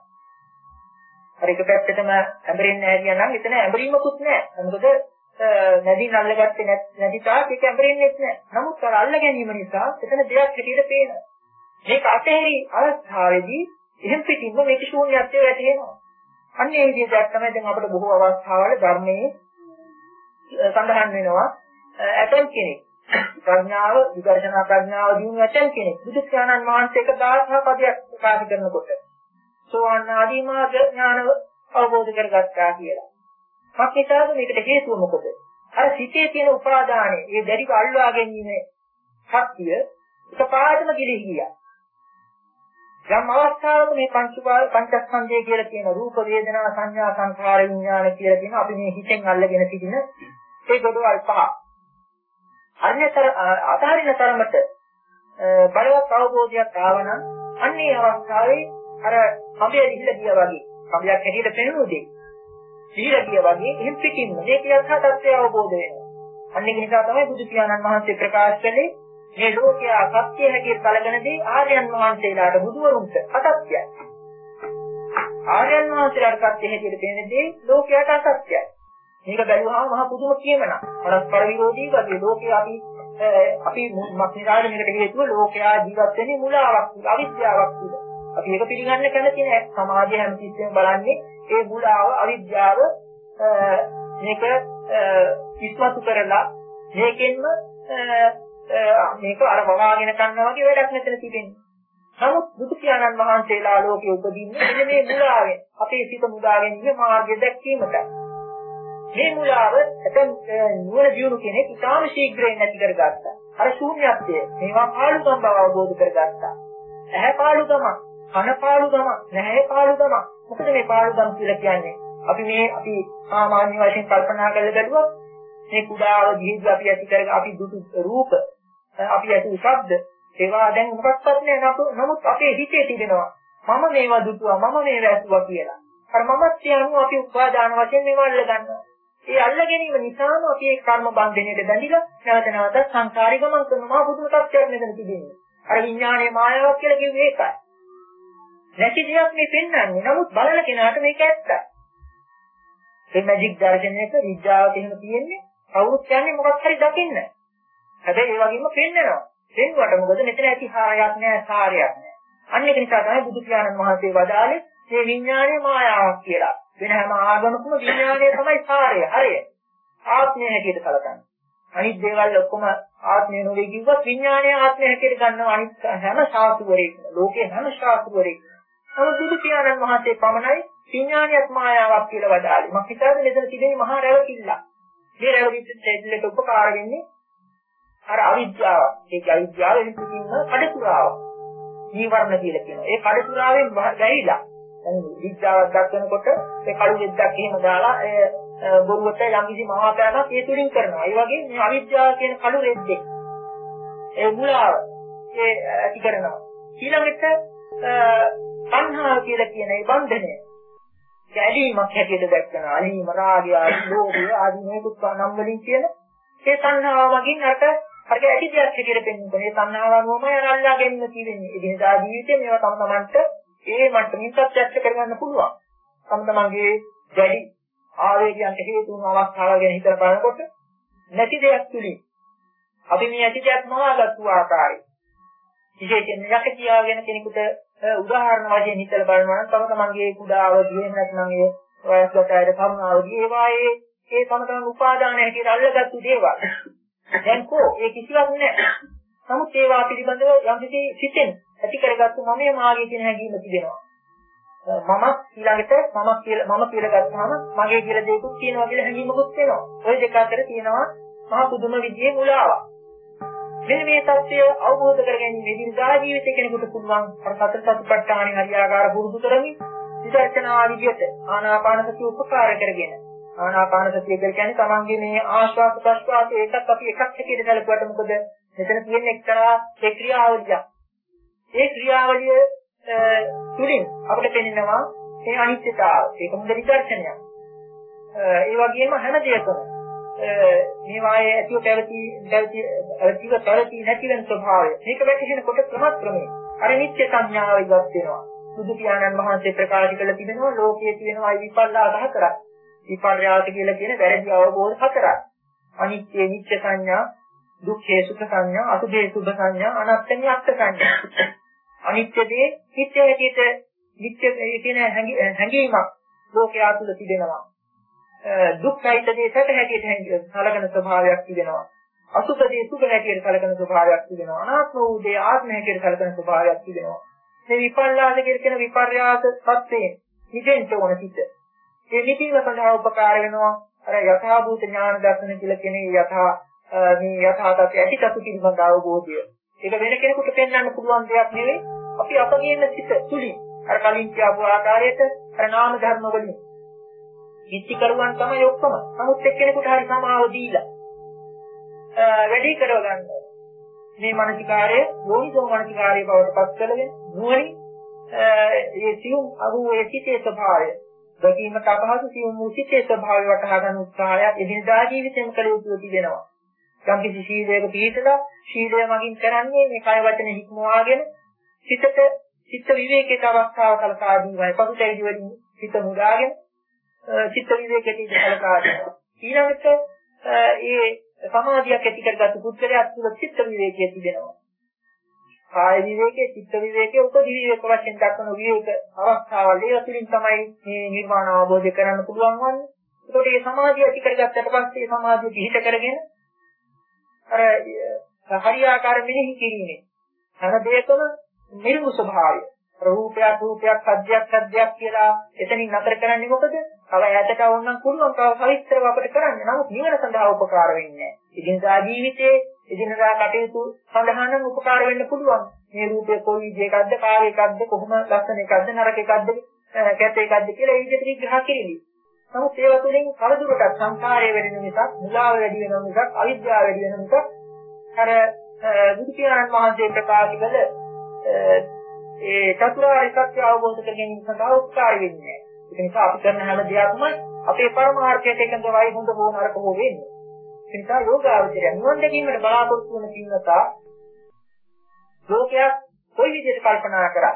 අර එක පැත්තටම ඇඹරෙන්නේ නැහැ කියනනම් එතන ඇඹරීමකුත් නැහැ. මොකද නැදින් අල්ලගත්තේ නැති තාක් ඒක ඇඹරෙන්නේ නැහැ. නමුත් අර අල්ල ගැනීම නිසා එතන දෙයක් හැටියට පේනවා. මේක අතහැරි අවස්ථාවේදී එහෙම් පිටින්ම මේක ශූන්‍යත්වයට වැටෙනවා. අන්න ඒ විදිහට තමයි දැන් අපිට බොහෝ අවස්ථාවල ධර්මයේ සඳහන් වෙනවා ඇතම් කෙනෙක් ප්‍රඥාව විදර්ශනා ප්‍රඥාව දිනු ඇතම් කෙනෙක් බුදු ඥානන් වහන්සේක දාර්ශනික පදයක් ප්‍රකාශ කරනකොට සෝවාන් ආදී මාර්ග ඥාන අවබෝධ කරගත්තා කියලා. මක්නිසාද මේකට හේතුව මොකද? අර සිතේ තියෙන උපාදානය, ඒ දැරිව අල්වා ගැනීම ශක්තිය එකපාරටම ගිලිහි ගියා. යම් අවස්ථාවක මේ පංච පංචස්කන්ධය කියලා කියන රූප වේදනා සංඥා සංඛාර විඥාන කියලා කියන අපි මේ හිතෙන් අල්ලගෙන සිටින ඒ ගොඩවල් පහ අන්‍යතර අතහරින තරමට බලවත් අවබෝධයක් ආවනම් අන්නේ අවස්ථාවේ අර කඹය දිහිලා ගියා වගේ කඹයක් හැටියට පෙනුනොදී දිහිලා ගියා වගේ එහෙම් පිටින්ම මේක යථා තත්ත්වය අවබෝධ වෙනවා. අන්නේ නිසා තමයි බුදු පියාණන් වහන්සේ ප්‍රකාශ කළේ මේ ලෝකයේ අසත්‍ය හැටියට කලගෙනදී ආර්යයන් වහන්සේලාට බුදුවරුන්ට අසත්‍යයි. ආර්යයන් වහන්සේලාට සත්‍ය හැටියට පේනදී ලෝකයට අසත්‍යයි. මේක බැලුවාම මහ පුදුම කියමනක්. පරස්පර විරෝධී වගේ ලෝකයේ අපි අපි මක්නිසාද මේකට හේතුව ලෝකයා ජීවත් වෙන්නේ මුලාවක් තුල, අවිද්‍යාවක් තුල. අපි ඒක පිළිගන්න කැමති නැහැ. සමාජය හැමතිස්සෙම බලන්නේ ඒ මුලාව, අවිද්‍යාව මේක ඉස්මතු කරලා මේකෙන්ම මේක අර වවාගෙන කරනවා වගේ වැඩක් මෙතන තිබෙන්නේ. නමුත් බුදු පියාණන් වහන්සේලා ලෝකෙ උපදින්නේ මෙන්න මේ මුලාවෙන්. අපේ සිත මුලාවෙන් ඉන්නේ මාර්ගය දැක්වීමට. මේ මුලාව ඇතන් නුවණ දියුණු කෙනෙක් ඉතාම ශීඝ්‍රයෙන් නැති කරගත්තා. අර ශූන්‍යත්වය මේවා පාළුකම් බව අවබෝධ කරගත්තා. ඇහැ පාළුකම, කන පාළුකම, නැහැ පාළුකම. මොකද මේ පාළුකම් කියලා කියන්නේ? අපි මේ අපි සාමාන්‍ය වශයෙන් කල්පනා කරලා බැලුවොත් මේ කුඩාව දිහිද්ද අපි ඇති කරගෙන අපි දුටු රූප, අපි ඇති ශබ්ද, ඒවා දැන් මොකක්වත් නැහැ. නමුත් අපේ හිතේ තිබෙනවා මම මේවා දුටුවා, මම මේවා ඇසුවා කියලා. අර මමත් යනු අපි උපාදාන වශයෙන් මේවා අල්ල ගන්නවා. ඒ අල්ල ගැනීම නිසාම අපි ඒ කර්ම බන්ධනයට බැඳිලා නැවත නැවත සංසාරේ ගමන් කරනවා. බුදුම තත්ත්වයක් මෙතන තිබෙන්නේ. අර විඥානයේ මායාවක් කියලා කිව්වේ ඒකයි. නැති දෙයක් මේ පෙන්වන්නේ. නමුත් බලන කෙනාට මේක ඇත්ත. ඒ මැජික් දර්ශනයක විද්‍යාවට එහෙම තියෙන්නේ කවුරුත් කියන්නේ මොකක් හරි දකින්න. හැබැයි ඒ වගේම පෙන්නනවා. පෙන්වට මොකද මෙතන ඇති හාරයක් නැහැ, සාරයක් නැහැ. අන්න ඒක නිසා තමයි බුදු පියාණන් වහන්සේ වදාළේ මේ විඥානයේ මායාවක් කියලා. වෙන හැම ආගමකම විඥානය තමයි සාරය, හරය. ආත්මය හැටියට කලකන්නේ. අනිත් දේවල් ඔක්කොම ආත්මය නොවේ කිව්වත් විඥානය ආත්මය හැටියට ගන්නවා අනිත් හැම ශාස්ත්‍රවරයෙක්ම. ලෝකේ හැම ශාස්ත්‍රවරයෙක්ම. නමුත් බුදු පියාණන් වහන්සේ පමණයි විඥානියත් මායාවක් කියලා වදාළේ. මම හිතාගෙන මෙතන තිබෙන මහා රැවකිල්ල. මේ රැවකිල්ලට දෙල්ලට උපකාර වෙන්නේ අර අවිද්‍යාව. ඒ අවිද්‍යාවෙන් පිටින්ම කඩතුරාව. නීවරණ කියලා කියනවා. ඒ කඩතුරාවෙන් වැහිලා. දැන් විද්‍යාවක් දක්වනකොට ඒ කළු දෙද්දක් එහෙම දාලා ඒ බොරුවට යම්කිසි මහාපෑමක් ඒ තුලින් කරනවා. ඒ වගේ මේ අවිද්‍යාව කියන කළු රෙද්දේ ඒ මුලාව ඒ ඇති කරනවා. ඊළඟට සංහාව කියලා කියන ඒ බන්ධනය ගැලීමක් හැටියට දැක්කනවා. අලීම, රාගය, ලෝභය ආදී මේකුත් නම් වලින් කියන ඒ සංහාව වගින් අරට අරක ඇති දෙයක් හැටියට පෙන්වන්නේ. ඒ සංහාව අනුවමයි අර අල්ලා ගැනීම තියෙන්නේ. ඒ දිනදා ජීවිතේ මේවා තම තමන්ට ඒ මට්ටමින් ප්‍රත්‍යක්ෂ කරගන්න පුළුවන්. තම තමන්ගේ දැඩි ආවේගයන්ට හේතු වුණු අවස්ථාව ගැන හිතලා බලනකොට නැති දෙයක් තුලින් අපි මේ ඇති දෙයක් මවාගත්තු ආකාරය විශේෂයෙන් යක කියාගෙන කෙනෙකුට උදාහරණ වශයෙන් හිතලා බලනවා නම් තම තමන්ගේ කුඩා අවධියේ නැත්නම් ඒ වයස්ගත අයට තරුණ අවධියේ ඒවායේ ඒ තම තමන් උපාදාන හැටියට අල්ලගත්තු දේවල් දැන් කෝ ඒ කිසිවක් නැහැ. නමුත් ඒවා පිළිබඳව යම්කිසි සිතෙන් ඇති කරගත්තු මමයේ මාගේ කියන හැඟීම තිබෙනවා. මම ඊළඟට මම කියලා මම කියලා ගත්තාම මගේ කියලා දෙයක්ත් තියෙනවා කියලා හැඟීමකුත් වෙනවා. ওই දෙක අතර තියෙනවා මහා පුදුම විදිහේ මුලාවක්. මෙන්න මේ தත්ත්වය අවබෝධ කරගැනීම එදිනදා ජීවිතේ කෙනෙකුට පුළුවන් අර සතර සතිපට්ඨානෙ හරියාකාර පුරුදු කරමින් විදර්ශනා විදියට ආනාපාන සතිය උපකාර කරගෙන ආනාපාන සතිය කියන්නේ තමන්ගේ මේ ආශ්වාස ප්‍රශ්වාස ඒකත් අපි එකක් හැටියට ගලපුවට මොකද මෙතන තියෙන එක්තරා ඒ ක්‍රියාවලියක්. ඒ ක්‍රියාවලිය තුලින් අපිට පෙනෙනවා ඒ අනිත්‍යතාව. ඒක මුද විදර්ශනයක්. ඒ වගේම හැම දෙයකම මේවායේ ඇතිව පැවති පැවති ඇතිව පැවති නැති වෙන ස්වභාවය. මේක වැටහෙනකොට ක්‍රමක්‍රමයෙන් අර නිත්‍ය සංඥාව ඉවත් වෙනවා. බුදු පියාණන් වහන්සේ ප්‍රකාශ කළ තිබෙනවා ලෝකයේ තියෙනවා විපල්ලාස හතරක්. විපර්යාස කියලා කියන වැරදි අවබෝධ හතරක්. අනිත්‍ය නිත්‍ය සංඥා, දුක්ඛේ සුඛ සංඥා, අසුභේ සුභ සංඥා, අනාත්මේ අත්ථ සංඥා. අනිත්‍ය දේ නිත්‍ය හැටියට නිත්‍ය කියන හැඟීමක් ලෝකයා තුළ තිබෙනවා. දුක්ඛයිත දේ සැප හැටියට සලකන ස්වභාවයක් තිබෙනවා. අසුභ දේ සුභ හැටියට සලකන ස්වභාවයක් තිබෙනවා. අනාත්ම වූ දේ ආත්ම හැටියට සලකන ස්වභාවයක් තිබෙනවා. මේ විපල්ලාස කියන විපර්යාස සත්‍යයෙන් නිදෙන්න ඕන සිට. ඒ නිදීම සඳහා උපකාර වෙනවා අර යථාභූත ඥාන දර්ශන කියලා කියන යථා මේ යථාර්ථය ඇතිකතු පිළිබඳ අවබෝධය. ඒක වෙන කෙනෙකුට පෙන්වන්න පුළුවන් දෙයක් නෙවෙයි. අපි අපගේම සිත තුලින් අර කලින් කියපු ආකාරයට අර නාම ධර්ම වලින් ඉති කරුවන් තමයි ඔක්කොම. නමුත් එක්කෙනෙකුට හරි සමාව දීලා වැඩි කරව ගන්න. මේ මානසිකාරයේ යෝනිසෝ මානසිකාරයේ බවට පත් කරගෙන නුවණින් ඒ සියුම් අරු ඒ සිතේ ස්වභාවය දැකීමට අපහසු සියුම් වූ සිතේ ස්වභාවය වටහා ගන්න උත්සාහය එදිනදා ජීවිතේම කළ යුතු තිබෙනවා. යම්කිසි ශීලයක පිළිපදලා ශීලය මගින් කරන්නේ මේ කය වචන හික්මවාගෙන සිතට සිත විවේකයට අවස්ථාව කලකා දීමයි. පසුතැවිලි වලින් සිත මුදාගෙන සිත විවේකයට ඉඳලා කාටද ඊළඟට ඒ සමාධියක් ඇති කරගත්තු පුද්ගලයා තුළ චිත්ත විවේකයේ තිබෙනවා. කාය විවේකයේ, චිත්ත විවේකයේ, උපදි විවේක වශයෙන් දක්වන විවේක අවස්ථාවල ඒ තුළින් තමයි මේ නිර්වාණ අවබෝධ කරගන්න පුළුවන් වන්නේ. ඒකට මේ සමාධිය ඇති කරගත්තට පස්සේ සමාධිය පිහිට කරගෙන අර හරියාකාර මෙනෙහි කිරීමේ හැම දෙයකම නිර්මුඛ ස්වභාවය. රූපයක් රූපයක්, සද්දයක් සද්දයක් කියලා එතනින් නතර කරන්නේ මොකද? තව ඈතට වුණනම් පුළුවන් තව පවිත්‍රව අපිට කරන්න. නමුත් නිවන සඳහා උපකාර වෙන්නේ නැහැ. ඉදිනදා ජීවිතයේ ඉදිනදා කටයුතු සඳහා නම් උපකාර වෙන්න පුළුවන්. මේ රූපේ කොයි විදිහකටද, කාය එකක්ද, කොහොම ලස්සන එකක්ද, නරක එකක්ද, කැත එකක්ද කියලා ඒ විදිහට විග්‍රහ කිරීවි. නමුත් ඒවා තුළින් කලදුරටත් සංකාරය වැඩි වෙන නිසා, මුලාව වැඩි වෙන නිසා, අවිද්‍යාව වැඩි වෙන නිසා අර බුදු පියාණන් වහන්සේ ප්‍රකාශ කළ ඒ චතුරාර්ය සත්‍ය අවබෝධ කර ගැනීම සඳහා උත්සාහ වෙන්නේ. ඒක නිසා අපි කරන හැම දෙයක්ම අපේ පරමාර්ථයට එකඟවයි, හොඳ හෝ නරක හෝ වෙන්නේ. ඒ නිසා යෝගාවචරය නිවන් දැකීමට බලාපොරොත්තු වන කින්නතා ලෝකයක් කොයි විදිහට කල්පනා කරා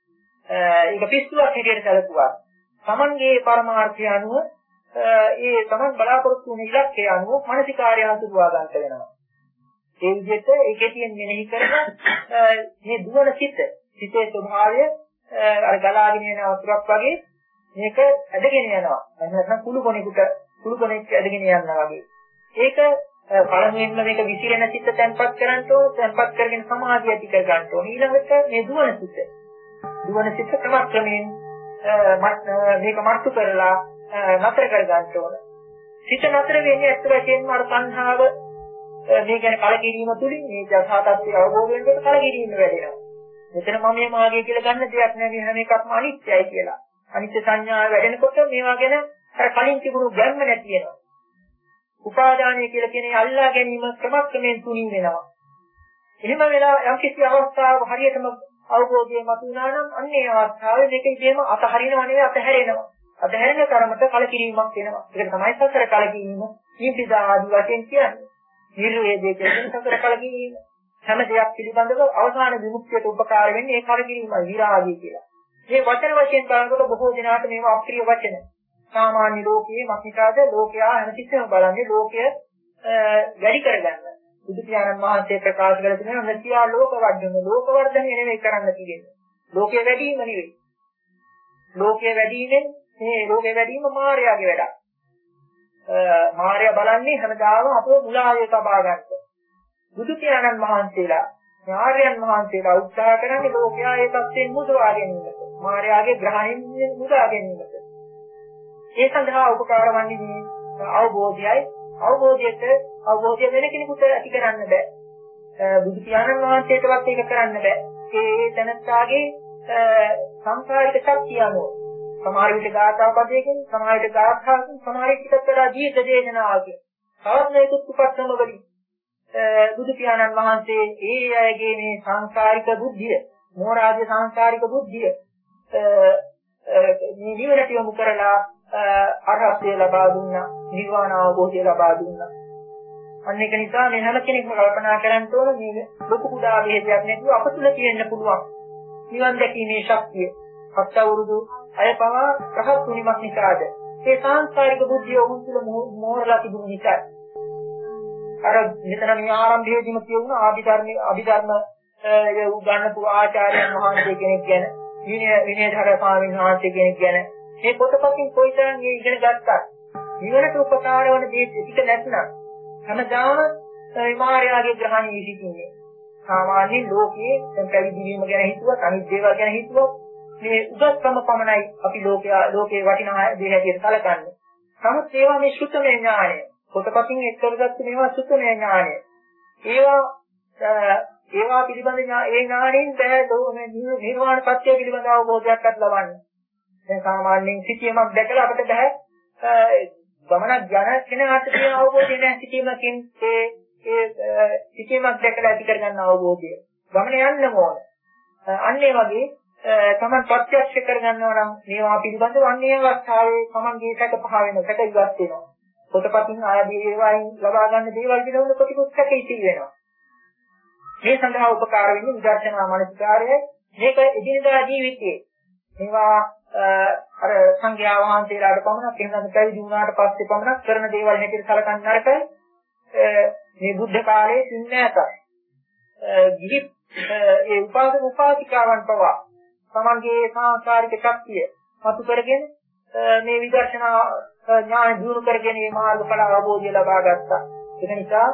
ඒක පිස්සුවක් විදිහට සැලකුවා. Tamanගේ පරමාර්ථය අනුව ඒ Taman බලාපොරොත්තු වන ඉලක්කය අනුව මානසිකාර්ය අනුසුවා ගන්නට වෙනවා. ඒ විදිහට ඒකේ තියෙන මෙනෙහි කරන මේ දුවන සිත, සිතේ ස්වභාවය අර ගලාගෙන යන වතුරක් වගේ මේක ඇදගෙන යනවා. එහෙම නැත්නම් කුළු කොනෙකුට කුළු කොනෙක් ඇදගෙන යනවා වගේ. ඒක පළමුවෙන්ම මේක විසිරෙන සිත තැන්පත් කරන්න ඕන, තැන්පත් කරගෙන සමාධිය ඇති කර ගන්න ඕන. ඊළඟට මේ දුවන සිත. දුවන සිත ක්‍රමක්‍රමයෙන් මේක මට්ටු කරලා නතර කර ගන්න ඕන. සිත නතර වෙන්නේ ඇත්ත වශයෙන්ම අර සංහාව මේ ගැන කලකිරීම තුළින් මේ යථා තත්ත්වය අවබෝධ වෙනකොට කලකිරීම වැඩෙනවා. මෙතන මම මේ මාගේ කියලා ගන්න දෙයක් නෑ, මේ හැම එකක්ම අනිත්‍යයි කියලා. අනිත්‍ය සංඥාව වැඩෙනකොට මේවා ගැන අර කලින් තිබුණු ගැම්ම නැති වෙනවා. උපාදානය කියලා කියන්නේ අල්ලා ගැනීම ක්‍රමක්‍රමයෙන් තුනී වෙනවා. එහෙම වෙලා යම් කිසි අවස්ථාවක හරියටම අවබෝධය මතුවනා නම් අන්නේ අවස්ථාවේ මේක ඉදීම අතහරිනව නෙවෙයි අතහැරෙනවා. අතහැරෙන තරමට කලකිරීමක් වෙනවා. ඒක තමයි සතර කලකිරීම. නිපිදා ආදී වශයෙන් කියන්නේ. නිර්වේදයේ කියන සතර කලකිරීම. හැම දෙයක් පිළිබඳව අවසාන විමුක්තියට උපකාර වෙන්නේ ඒ කලකිරීමයි, විරාගය කියලා. මේ වචන වශයෙන් බලනකොට බොහෝ දෙනාට මේවා අප්‍රිය වචන. සාමාන්‍ය ලෝකයේ මක්නිකාද ලෝකයා හැමතිස්සෙම බලන්නේ ලෝකය වැඩි කරගන්න. බුදු පියාණන් වහන්සේ ප්‍රකාශ කළ තියෙනවා මෙතියා ලෝක වර්ධන, ලෝක වර්ධනය නෙවෙයි කරන්න තියෙන්නේ. ලෝකයේ වැඩිම නෙවෙයි. ලෝකයේ වැඩිමෙන් මේ ලෝකයේ වැඩිම මායාවේ වැඩක්. මායාව බලන්නේ හැමදාම අපව මුලාවේ තබා ගන්න. බුදු පියාණන් වහන්සේලා, ආර්යයන් වහන්සේලා උත්සාහ කරන්නේ ලෝකයා ඒ තත්ත්වයෙන් මුදවා ගැනීමට, මායාවේ ග්‍රහණයෙන් මුදවා ගැනීමට. ඒ සඳහා උපකාර වන්නේ මේ අවබෝධයයි. අවබෝධයට අවබෝධය වෙන කෙනෙකුට ඇති කරන්න බෑ. බුදු පියාණන් වහන්සේටවත් ඒක කරන්න බෑ. ඒ තනත්තාගේ සංස්කාරික ශක්තිය අනුව සමහර විට ගාථා පදයකින්, සමහර විට ගාථාකින්, සමහර විට කරා ජීවිත දේශනාවකින් තවත් මේක උපක්‍රම වලින් බුදු පියාණන් වහන්සේ ඒ අයගේ මේ සංස්කාරික බුද්ධිය, මෝරාදී සංස්කාරික බුද්ධිය මේ නිවනට යොමු කරලා අරහත්ත්වය ලබා දුන්නා, නිර්වාණ අවබෝධය ලබා දුන්නා. අන්න ඒක නිසා මේ හැම කෙනෙක්ම කල්පනා කරන්න ඕන මේ ලොකු කුඩා ભેදයක් නැතුව අප තුල තියෙන්න පුළුවන් නිවන් දැකීමේ ශක්තිය. අත්වරුදු අය පවා රහත් වුණීමක් නිසාද ඒ සංස්කාරික බුද්ධිය උන් තුල මෝරලා තිබුණ නිසා. අර මෙතන මේ ආරම්භයේදීම කියුණ ආධිධර්ම අභිධර්ම ඒ උගන්වපු ආචාර්යයන් වහන්සේ කෙනෙක් ගැන, විනය විනයධර ස්වාමීන් වහන්සේ කෙනෙක් ගැන මේ පොතපතින් කොයිතරම් මේ ඉගෙන ගත්තා. නිවනට උපකාර වන දේ ටික නැත්නම් හැමදාම මායාවේ ග්‍රහණය විසිටින්නේ. සාමාන්‍ය ලෝකයේ දැන් පැවිදි වීම ගැන හිතුවත්, අනිත් දේවල් ගැන හිතුවත් මේ උගත්කම පමණයි අපි ලෝකයා ලෝකේ වටිනා දේ හැටියට සැලකන්නේ. නමුත් ඒවා මේ සුත්තමේ ඥානය. පොතපතින් එක් කරගත්තු මේවා සුත්තමේ ඥානය. ඒවා ඒවා පිළිබඳ ඒ ඥාණයෙන් බෑ නිර්වාණ සත්‍ය පිළිබඳ අවබෝධයක්වත් ලබන්න. දැන් සාමාන්‍යයෙන් සිටියමක් දැකලා අපිට බෑ ගමනක් යන කෙනාට තියෙන අවබෝධය නැහැ සිටීමකින් ඒ ඒ සිටීමක් දැකලා ඇති කරගන්න අවබෝධය. ගමන යන්න ඕන. අන්න ඒ වගේ තමන් ප්‍රත්‍යක්ෂ කරගන්නවා නම් මේවා පිළිබඳව අන්නේ අවස්ථාවේ තමන්ගේ සැක පහ වෙන සැක ඉවත් වෙනවා. පොතපතින් ආදී ඒවායින් ලබා ගන්න දේවල් පිළිබඳව ප්‍රතිපත්තියක් ඉතිරි වෙනවා. මේ සඳහා උපකාර වෙන්නේ විදර්ශනා මානසිකාරයයි. මේක එදිනදා ජීවිතයේ මේවා අර සංඝයා වහන්සේලාට පමණක් එහෙනම් පැවිදි වුණාට පස්සේ පමණක් කරන දේවල් හැටියට සැලකන්න නරකයි. මේ බුද්ධ කාලයේ සින්නෑතයි. ගිහි ඒ උපාසක උපාසිකාවන් පවා තමන්ගේ සාංශාරික ශක්තිය මතු කරගෙන මේ විදර්ශනා ඥාන දිනු කරගෙන මේ මාර්ගඵල අවබෝධය ලබා ගත්තා. ඒ නිසා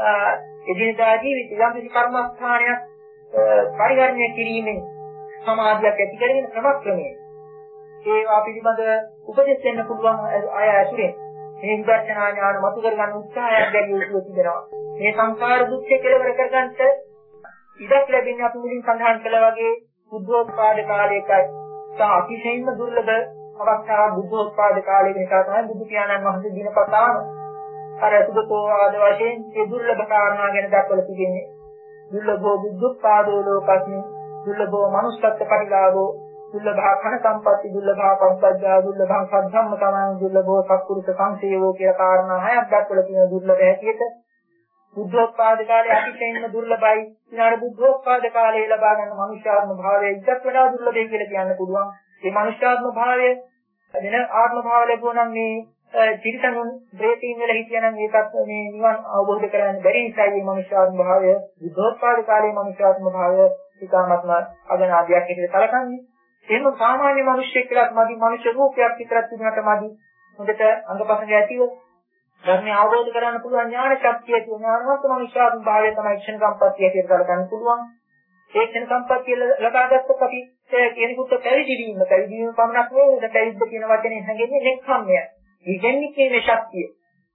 එදිනදා ජීවිතය යම් කිසි කර්මස්ථානයක් පරිහරණය කිරීමෙන් සමාධියක් ඇති කරගෙන ක්‍රමක්‍රමයෙන් ඒවා පිළිබඳ උපදෙස් දෙන්න පුළුවන් අය ඇසුරෙන් මේ විදර්ශනා ඥාන මතු කරගන්න උත්සාහයක් දැරිය යුතු තිබෙනවා. මේ සංසාර දුක්ඛ කෙලවර කරගන්නට ඉඩක් ලැබෙන්නේ අපි මුලින් සඳහන් කළා වගේ බුද්ධෝත්පාද කාලයකයි. තා අතිශයින්ම දුර්ලභ අවස්ථාවක් බුද්ධෝත්පාද කාලයක නිසා තමයි බුදු පියාණන් වහන්සේ දිනපතාම අර සුදතෝ ආද වශයෙන් ඒ දුර්ලභ කාරණා ගැන දක්වලා තිබෙන්නේ. දුර්ලභෝ බුද්ධෝත්පාදෝ ලෝකස්මින් දුර්ලභෝ මනුස්සත්ව පරිලාභෝ දුර්ලභා කන සම්පatti දුර්ලභා පංචජ්ජා දුර්ලභා සද්ධම්ම තමං දුර්ලභෝ සත්පුරුෂ සංසේවෝ කියලා කාරණා හයක් දක්වලා තියෙන දුර්ලභ හැටියට බුද්ධෝත්පාද කාලයේ අතිශයින්ම දුර්ලභයි. ඊළඟ බුද්ධෝත්පාද කාලයේ ලබා ගන්න මනුෂ්‍යාත්ම භාවය ඉස්සත් වඩා දුර්ලභයි කියලා කියන්න පුළුවන්. මේ මනුෂ්‍යාත්ම භාවය වෙන ආත්ම භාව ලැබුණා නම් මේ චිරිතනුන් ප්‍රේතීන් වල හිටියනම් ඒකත් මේ නිවන් අවබෝධ කරගන්න බැරි නිසා මේ මනුෂ්‍යාත්ම භාවය බුද්ධෝත්පාද කාලයේ මනුෂ්‍යාත්ම භාවය ඉතාමත්ම අගනාදියක් හැටියට කලකන්නේ. එහෙනම් සාමාන්‍ය මිනිස්සෙක් කියලාත් මදි මනුෂ්‍ය රූපයක් විතරක් තිබුණාට මදි. හොඳට අංගපසංග ඇතිව ධර්මය අවබෝධ කරගන්න පුළුවන් ඥාන ශක්තිය කියන ඥානවත් මනුෂ්‍යාත්ම භාවය තමයි ක්ෂණ සම්පත්තිය කියලා කරගන්න පුළුවන්. ඒ ක්ෂණ සම්පත්තිය ලබාගත්තොත් අපි කෙනෙකුට පැවිදි වීම පැවිදි වීම පමණක් නෙවෙයි පැවිද්ද කියන වචනේ හැඟෙන්නේ නෙක්ඛම්මය. ඉගෙනි කියන ශක්තිය.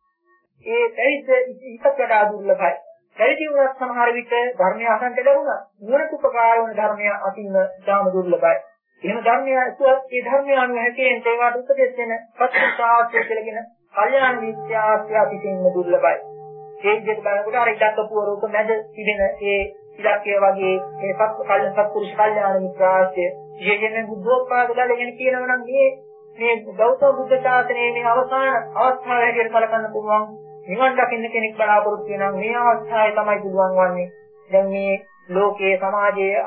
ඒ පැවිද්ද ඉස්සත් වඩා දුර්ලභයි. පැවිදි වුණත් සමහර විට ධර්මය අසන්ට ලැබුණා. නුවණට උපකාර වන ධර්මය අසින්න ධාම දුර්ලභයි. එහෙම ධර්මය ඇසුවත් ඒ ධර්මය අනුව හැකේෙන් ඒවට උපදෙස් දෙන පස්චාත්‍ය කියලාගෙන කල්යාණ මිත්‍යාත්‍ය අතිශයින්ම දුර්ලභයි. ඒ විදිහට බලනකොට අර ඉලක්ක රූප මැද තිබෙන ඒ ඉලක්කය වගේ මේ සත් කල්යන සත්පුරුෂ කල්යාණ මිත්‍යාත්‍ය යෙගෙන බුද්ධෝත්පාද කාලය ගැන කියනවා නම් මේ මේ ගෞතම බුද්ධ ශාසනයේ මේ අවසාන අවස්ථාව හැටියට කලකන්න පුළුවන්. නිවන් දකින්න කෙනෙක් බලාපොරොත්තු වෙනවා මේ අවස්ථාවේ තමයි පුළුවන් වන්නේ. දැන් මේ ලෝකයේ සමාජයේ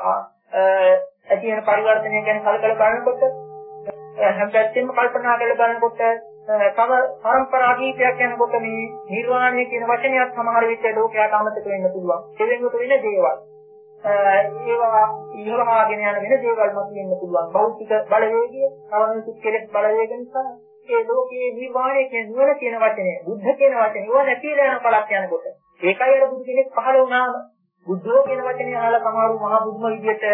ඇති වෙන පරිවර්තනය ගැන කලකල බලනකොට හැම පැත්තෙම කල්පනා කරලා බලනකොට තම පරම්පරා කීපයක් යනකොට මේ නිර්වාණය කියන වචනයත් සමහර විට ලෝකයට අමතක වෙන්න පුළුවන්. ඒ වෙනුවට වෙන දේවල් ඒවා ඉහළමාගෙන යන වෙන දේවල් මත වෙන්න පුළුවන්. භෞතික බලවේගය, කාමනික කෙලෙස් බලවේග නිසා ඒ ලෝකයේ නිර්වාණය කියන නුවණ කියන වචනේ, බුද්ධ කියන වචනේ ඒවා නැතිලා යන කලක් යනකොට ඒකයි අර බුදු කෙනෙක් පහළ වුණාම බුද්ධෝ කියන වචනේ අහලා සමහරු මහා බුදුම විදියට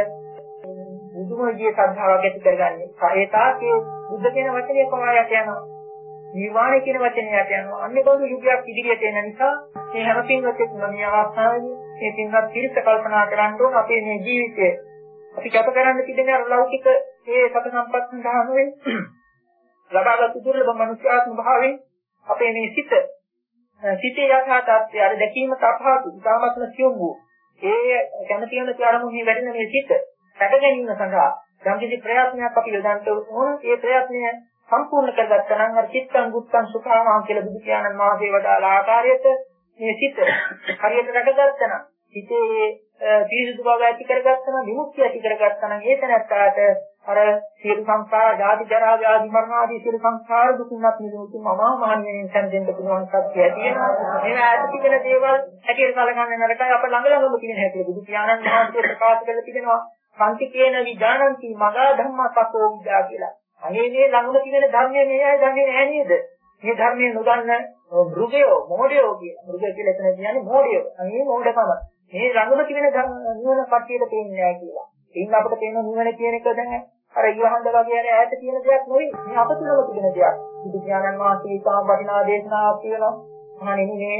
බුදුම විදියේ සද්ධාවක් ඇති කරගන්නේ. ඒ තාකේ බුද්ධ කියන වචනේ පවායට යනවා. නිර්වාණය කියන වචනයට යනවා. අන්නේ බඳු යුගයක් ඉදිරියට එන නිසා මේ හැම පින්වත්ෙක් මේ අවස්ථාවේදී මේ පින්වත් පිරිස කල්පනා කරන්න ඕන අපේ මේ ජීවිතය අපි කැප කරන්න තිබෙන අර ලෞකික මේ සත සම්පත් සඳහා නෙවෙයි ලබාගත් දුර්ලභ මනුෂ්‍යාත්ම භාවයෙන් අපේ මේ සිත සිතේ යථා තත්ත්වය අර දැකීම තපහසු ඉතාමත්ම සියුම් වූ ඒ කැමැති වෙන තරමුහි වැඩෙන මේ සිත රැක ගැනීම සඳහා යම්කිසි ප්‍රයත්නයක් අපි යොදන්න ඕන. ඒ ප්‍රයත්නය සම්පූර්ණ කරගත්තා නම් අර චිත්තං ගුත්තං සුඛාමං කියලා බුදු පියාණන් වහන්සේ වදාළ ආකාරයට මේ සිත හරියට රැකගත්තා නම් සිතේ පිරිසුදු බව ඇති කරගත්තා නම් විමුක්තිය ඇති කරගත්තා නම් ඒ තැනට අර සියලු සංස්කාර, ජාති, ජරා, ව්‍යාධි, මරණ ආදී සියලු සංස්කාර දුකින්වත් නිරෝධ මමා මහණෙනින් සම්දෙන්න පුළුවන් සත්‍යය තියෙනවා. මේවා ඇති තිබෙන දේවල් හැටියට කලකන්නේ නරකයි. අප ළඟ ළඟම තියෙන හැටියට බුදු පියාණන් වහන්සේ ප්‍රකාශ කරලා තිබෙනවා. සංකේන විඥානන්ති මගා ධම්මසකෝ විදා කියලා. අනේ මේ ළඟම තියෙන ධර්මයේ මේයි දන්නේ නැහැ නේද? මේ ධර්මයේ නොදන්න මෘගයෝ, මොඩයෝ කියලා. මෘගය කියලා එතන කියන්නේ මොඩයෝ. අනේ මොඩකම. මේ ළඟම තියෙන නිවන කට්ටියට පේන්නේ නැහැ කියලා. එයින් අපිට පේන නිවන කියන එක දැන් අර ඉවහන්ද වගේ අර ඈත තියෙන දෙයක් නෙවෙයි. මේ අප තුළම තිබෙන දෙයක්. බුදු ඥානන් වහන්සේ තාම වටිනා දේශනාවක් කියනවා. මහණෙනි මේ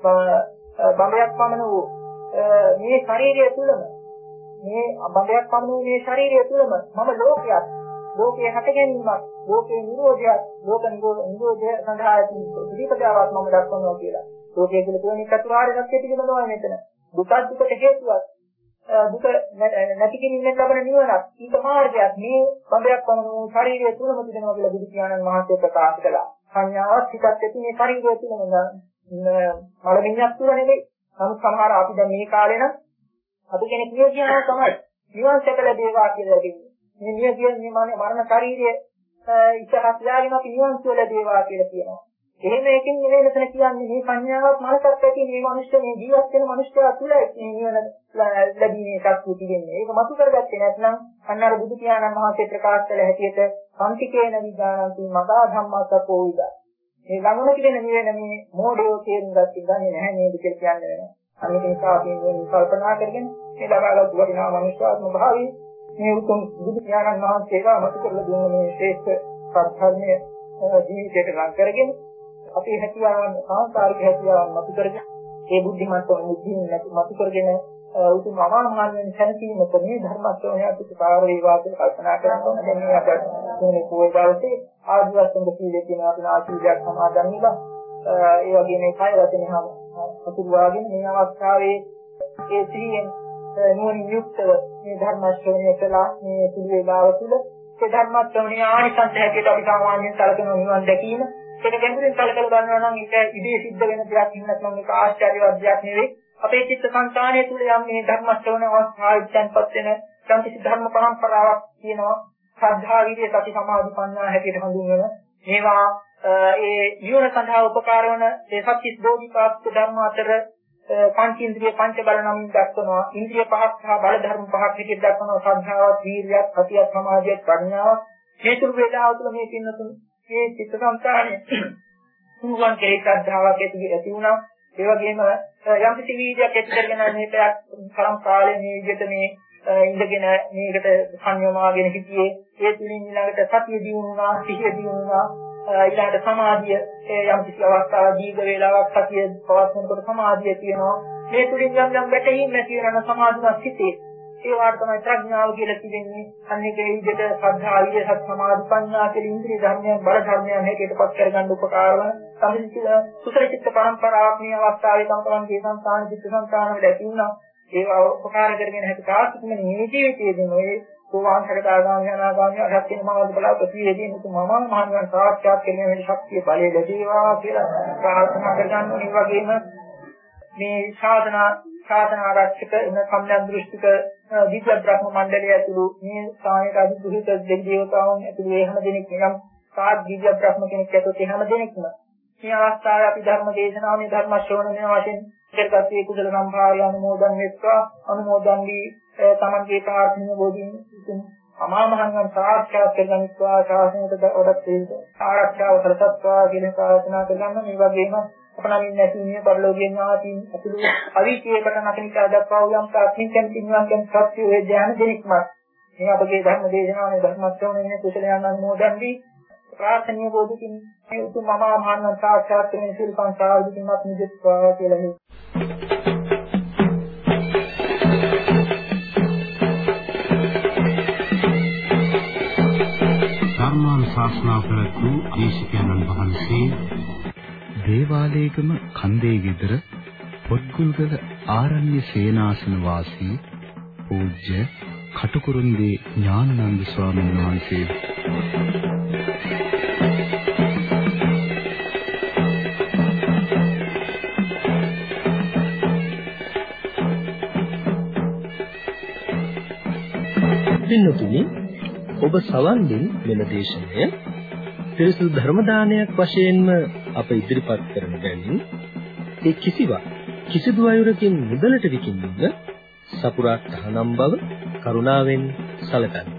බඹයක් පමණ වූ මේ ශරීරය තුළම මේ බඹයක් පමණ වූ මේ ශරීරය තුළම මම ලෝකයක්, ලෝකයේ හට ගැනීමක්, ලෝකයේ නිරෝධයක්, ලෝක නිරෝධය සඳහා ප්‍රතිපදාවක් මම දක්වනවා කියලා. ලෝකයේ කියලා කියන්නේ චතුරාර්ය සත්‍ය පිළිබඳවයි මෙතන. දුක දුකට හේතුවක් දුක නැති කිරීමෙන් ලැබෙන නිවනක් ඊට මාර්ගයක් මේ බඹයක් පමණ වූ ශරීරය තුළම තිබෙනවා කියලා බුදු පියාණන් වහන්සේ ප්‍රකාශ කළා. සංඥාවක් හිතක් ඇති මේ ශරීරය තුළම මලමිණ්යක් තුළ නෙවෙයි. නමුත් සමහර අපි දැන් මේ කාලේ නම් අපි කෙනෙක් නියෝජනය තමයි නිවන් සැප ලැබේවා කියලා කියන්නේ. මේ නියෝජනය මේ මරණ ශරීරය ඉස්සරහට යාගෙන අපි නිවන් සුව ලැබේවා කියලා කියනවා. එහෙම එකකින් නෙවෙයි මෙතන කියන්නේ මේ සංඥාවක් මනසක් ඇති මේ මිනිස්සු මේ ජීවත් වෙන මිනිස්සයා තුළ මේ නිවන ලැබීමේ ශක්තිය තිබෙන්නේ. ඒක මතු කරගත්තේ නැත්නම් අන්න අර බුදු පියාණන් වහන්සේ ප්‍රකාශ කළ හැටියට සම්තිකේන විඥානන්ති මගා ධම්මස්සකෝ විදා. මේ ළඟම කියන නිවන මේ මොඩියෝ තේරුම් ගන්නේ නැහැ නේද කියලා කියන්නේ වෙනවා. අනිත් නිසා අපි මේ කල්පනා කරගෙන මේ ලබාගත් වටිනා මනුෂ්‍යාත්ම භාවී මේ උතුම් බුදු පියාණන් වහන්සේලා මතු කරලා දුන්න මේ ශ්‍රේෂ්ඨ සත්‍යර්මයේ ජීවිතයට ලං කරගෙන අපේ හැකියාවන් සංස්කාරික හැකියාවන් මතු කරගෙන ඒ බුද්ධිමත් මුද්ධින් මතු කරගෙන උතුම් අමාමහාන වෙන සැනසීමක මේ ධර්ම ශ්‍රවණය අතිපාර වේවා කියලා කල්පනා කරනවා. දැන් මේ අපට මේ පොය දවසේ ආදිවාසීන් දෙකේ තියෙන අපේ ආශීර්වාද සමාදන් වෙලා ඒ වගේ මේ කය වචනේ හම අතුරුවාගෙන මේ අවස්ථාවේ ඒ සිහියෙන් නුවණින් යුක්තව මේ ධර්ම ශ්‍රවණය කළා මේ සුළු වේලාව තුළ ඒ ධර්ම ශ්‍රවණය ආනිසංස හැටියට අපි සාමාන්‍යයෙන් සැලකන නිවන් දැකීම ඒක ගැඹුරින් සැලකලා බලනවා නම් ඒක ඉදී සිද්ධ වෙන දෙයක් නැත්නම් ඒක ආශ්චර්යවත් දෙයක් නෙවෙයි. අපේ චිත්ත සංකාණය තුළ යම් මේ ධර්ම ශ්‍රවණ අවස්ථාවෙන්පත් වෙන සම්පූර්ණ ධර්ම පරම්පරාවක් තියෙනවා. ශ්‍රද්ධා විරිය සති සමාධි පඤ්ඤා හැටියට හඳුන්වන මේවා ඒ නිවන සඳහා උපකාර වන ඒ සත්‍විස් බෝධිපාක්ෂ ධර්ම අතර පංචේන්ද්‍රිය පංච බල නම් දක්වනවා. ඉන්ද්‍රිය පහක් සහ බල ධර්ම පහක් හැටියට දක්වනවා. ශ්‍රද්ධාවත්, වීර්යයත්, සතියත්, සමාධියත්, ප්‍රඥාවත්. මේ තුරු වේලාව තුළ මේ පින්නතුන් මේ චිත්ත සංකාණය තුන්වන් කෙරෙහි ශ්‍රද්ධාවක් ඇති වුණා. ඒ වගේම යම් කිසි වීර්යයක් ඇති කරගෙන මේකයක් තරම් කාලේ මේ විදිහට මේ ඉඳගෙන මේකට සංයමාගෙන හිටියේ. ඒ තුලින් ඊළඟට සතිය දියුණුනා, සිහිය දියුණුනා, ඊළඟට සමාධිය යම් කිසි අවස්ථාවක දීර්ඝ වේලාවක් සතිය පවත්වනකොට සමාධිය තියෙනවා. මේ තුලින් යම් යම් ගැටීම් නැති වෙන සමාධියක් සිටේ. ඒ වාට තමයි ප්‍රඥාව කියලා කියන්නේ. අනික ඒ විදිහට ශ්‍රද්ධා, විරිය, සති, සමාධි, ප්‍රඥා කියන ඉන්ද්‍රිය ධර්මයන්, බල ධර්මයන් හැටියටපත් කරගන්න උපකාර වන සම්පූර්ණ සුසල චිත්ත පරම්පරාවක් මේ අවස්ථාවේ තම තමන්ගේ සංස්කාර චිත්ත සංස්කාර වල ඇති වුණා. ඒවා උපකාර කරගෙන හැටි තාක්ෂණික මේ ජීවිතයේදී මේ සෝවාන් සකදාගාමී අනාගාමී අරහත් වෙන මාර්ග බලාපොරොත්තු ප්‍රතිවේදී මුතු මම මහණන් සාක්ෂාත් කිරීමේ මේ ශක්තිය බලය ලැබේවා කියලා ප්‍රාර්ථනා කරගන්න මේ වගේම මේ සාධනා සාධනා ආරක්ෂක එන සම්ඥා දෘෂ්ටික දිව්‍ය බ්‍රහ්ම මණ්ඩලය ඇතුළු මේ සායක අධිග්‍රහිත දෙවියෝතාවන් ඇතුළු ඒ හැම දෙනෙක් නිකම් සාත් දිව්‍ය බ්‍රහ්ම කෙනෙක් ඇතුළු ඒ හැම දෙනෙක්ම මේ අවස්ථාවේ අපි ධර්ම දේශනාව මේ ධර්ම ශ්‍රවණය වශයෙන් කරගත්තේ කුසල සම්භාරය අනුමෝදන් වෙත්වා අනුමෝදන් වී තමන්ගේ ප්‍රාර්ථනීය බෝධීන් අමා මහ නිවන් සාක්ෂාත් කරගනිත්වා ශාසනයට ඔඩත් ආරක්ෂාව කරසත්වා කියන ප්‍රාර්ථනා කරගන්න. මේ වගේම අපනමින් නැති මේ පරිලෝකීය ඥාතීන් අතුළු අවීචයකට නැතිනිකා දක්වා යම් ප්‍රාර්ථනිකයන් තින්වන් කියන සත්‍ය වේ ඥාන දෙනික්ම මේ අපගේ ධර්ම දේශනාවේ ධර්ම ශ්‍රවණයේ කුසලයන් අනුමෝදන් වී ප්‍රාර්ථනීය බෝධිකින් මේ උතුම් අමා මහ නිවන් සාක්ෂාත් කිරීමේ සිල් සංසාර දුකින්වත් නිදෙත්වා කියලා හේ ශාස්ත්‍රා ප්‍රතු දේශකයන්න් වහන්සේ දේවාලේගම කන්දේ ගෙදර පොත්ගුල්ගල ආරණ්‍ය සේනාසන වාසී පූජ්‍ය කටුකුරුන්දී ඥානানন্দ ස්වාමීන් වහන්සේ පින්තුනි ඔබ සවන් දෙන මෙම දේශනය පිරිසුදු ධර්ම දානයක් වශයෙන්ම අප ඉදිරිපත් කරන බැවින් ඒ කිසිවක් කිසිදු අයුරකින් මුදලට විකිණීම සපුරා තහනම් බව කරුණාවෙන් සැලකන්න.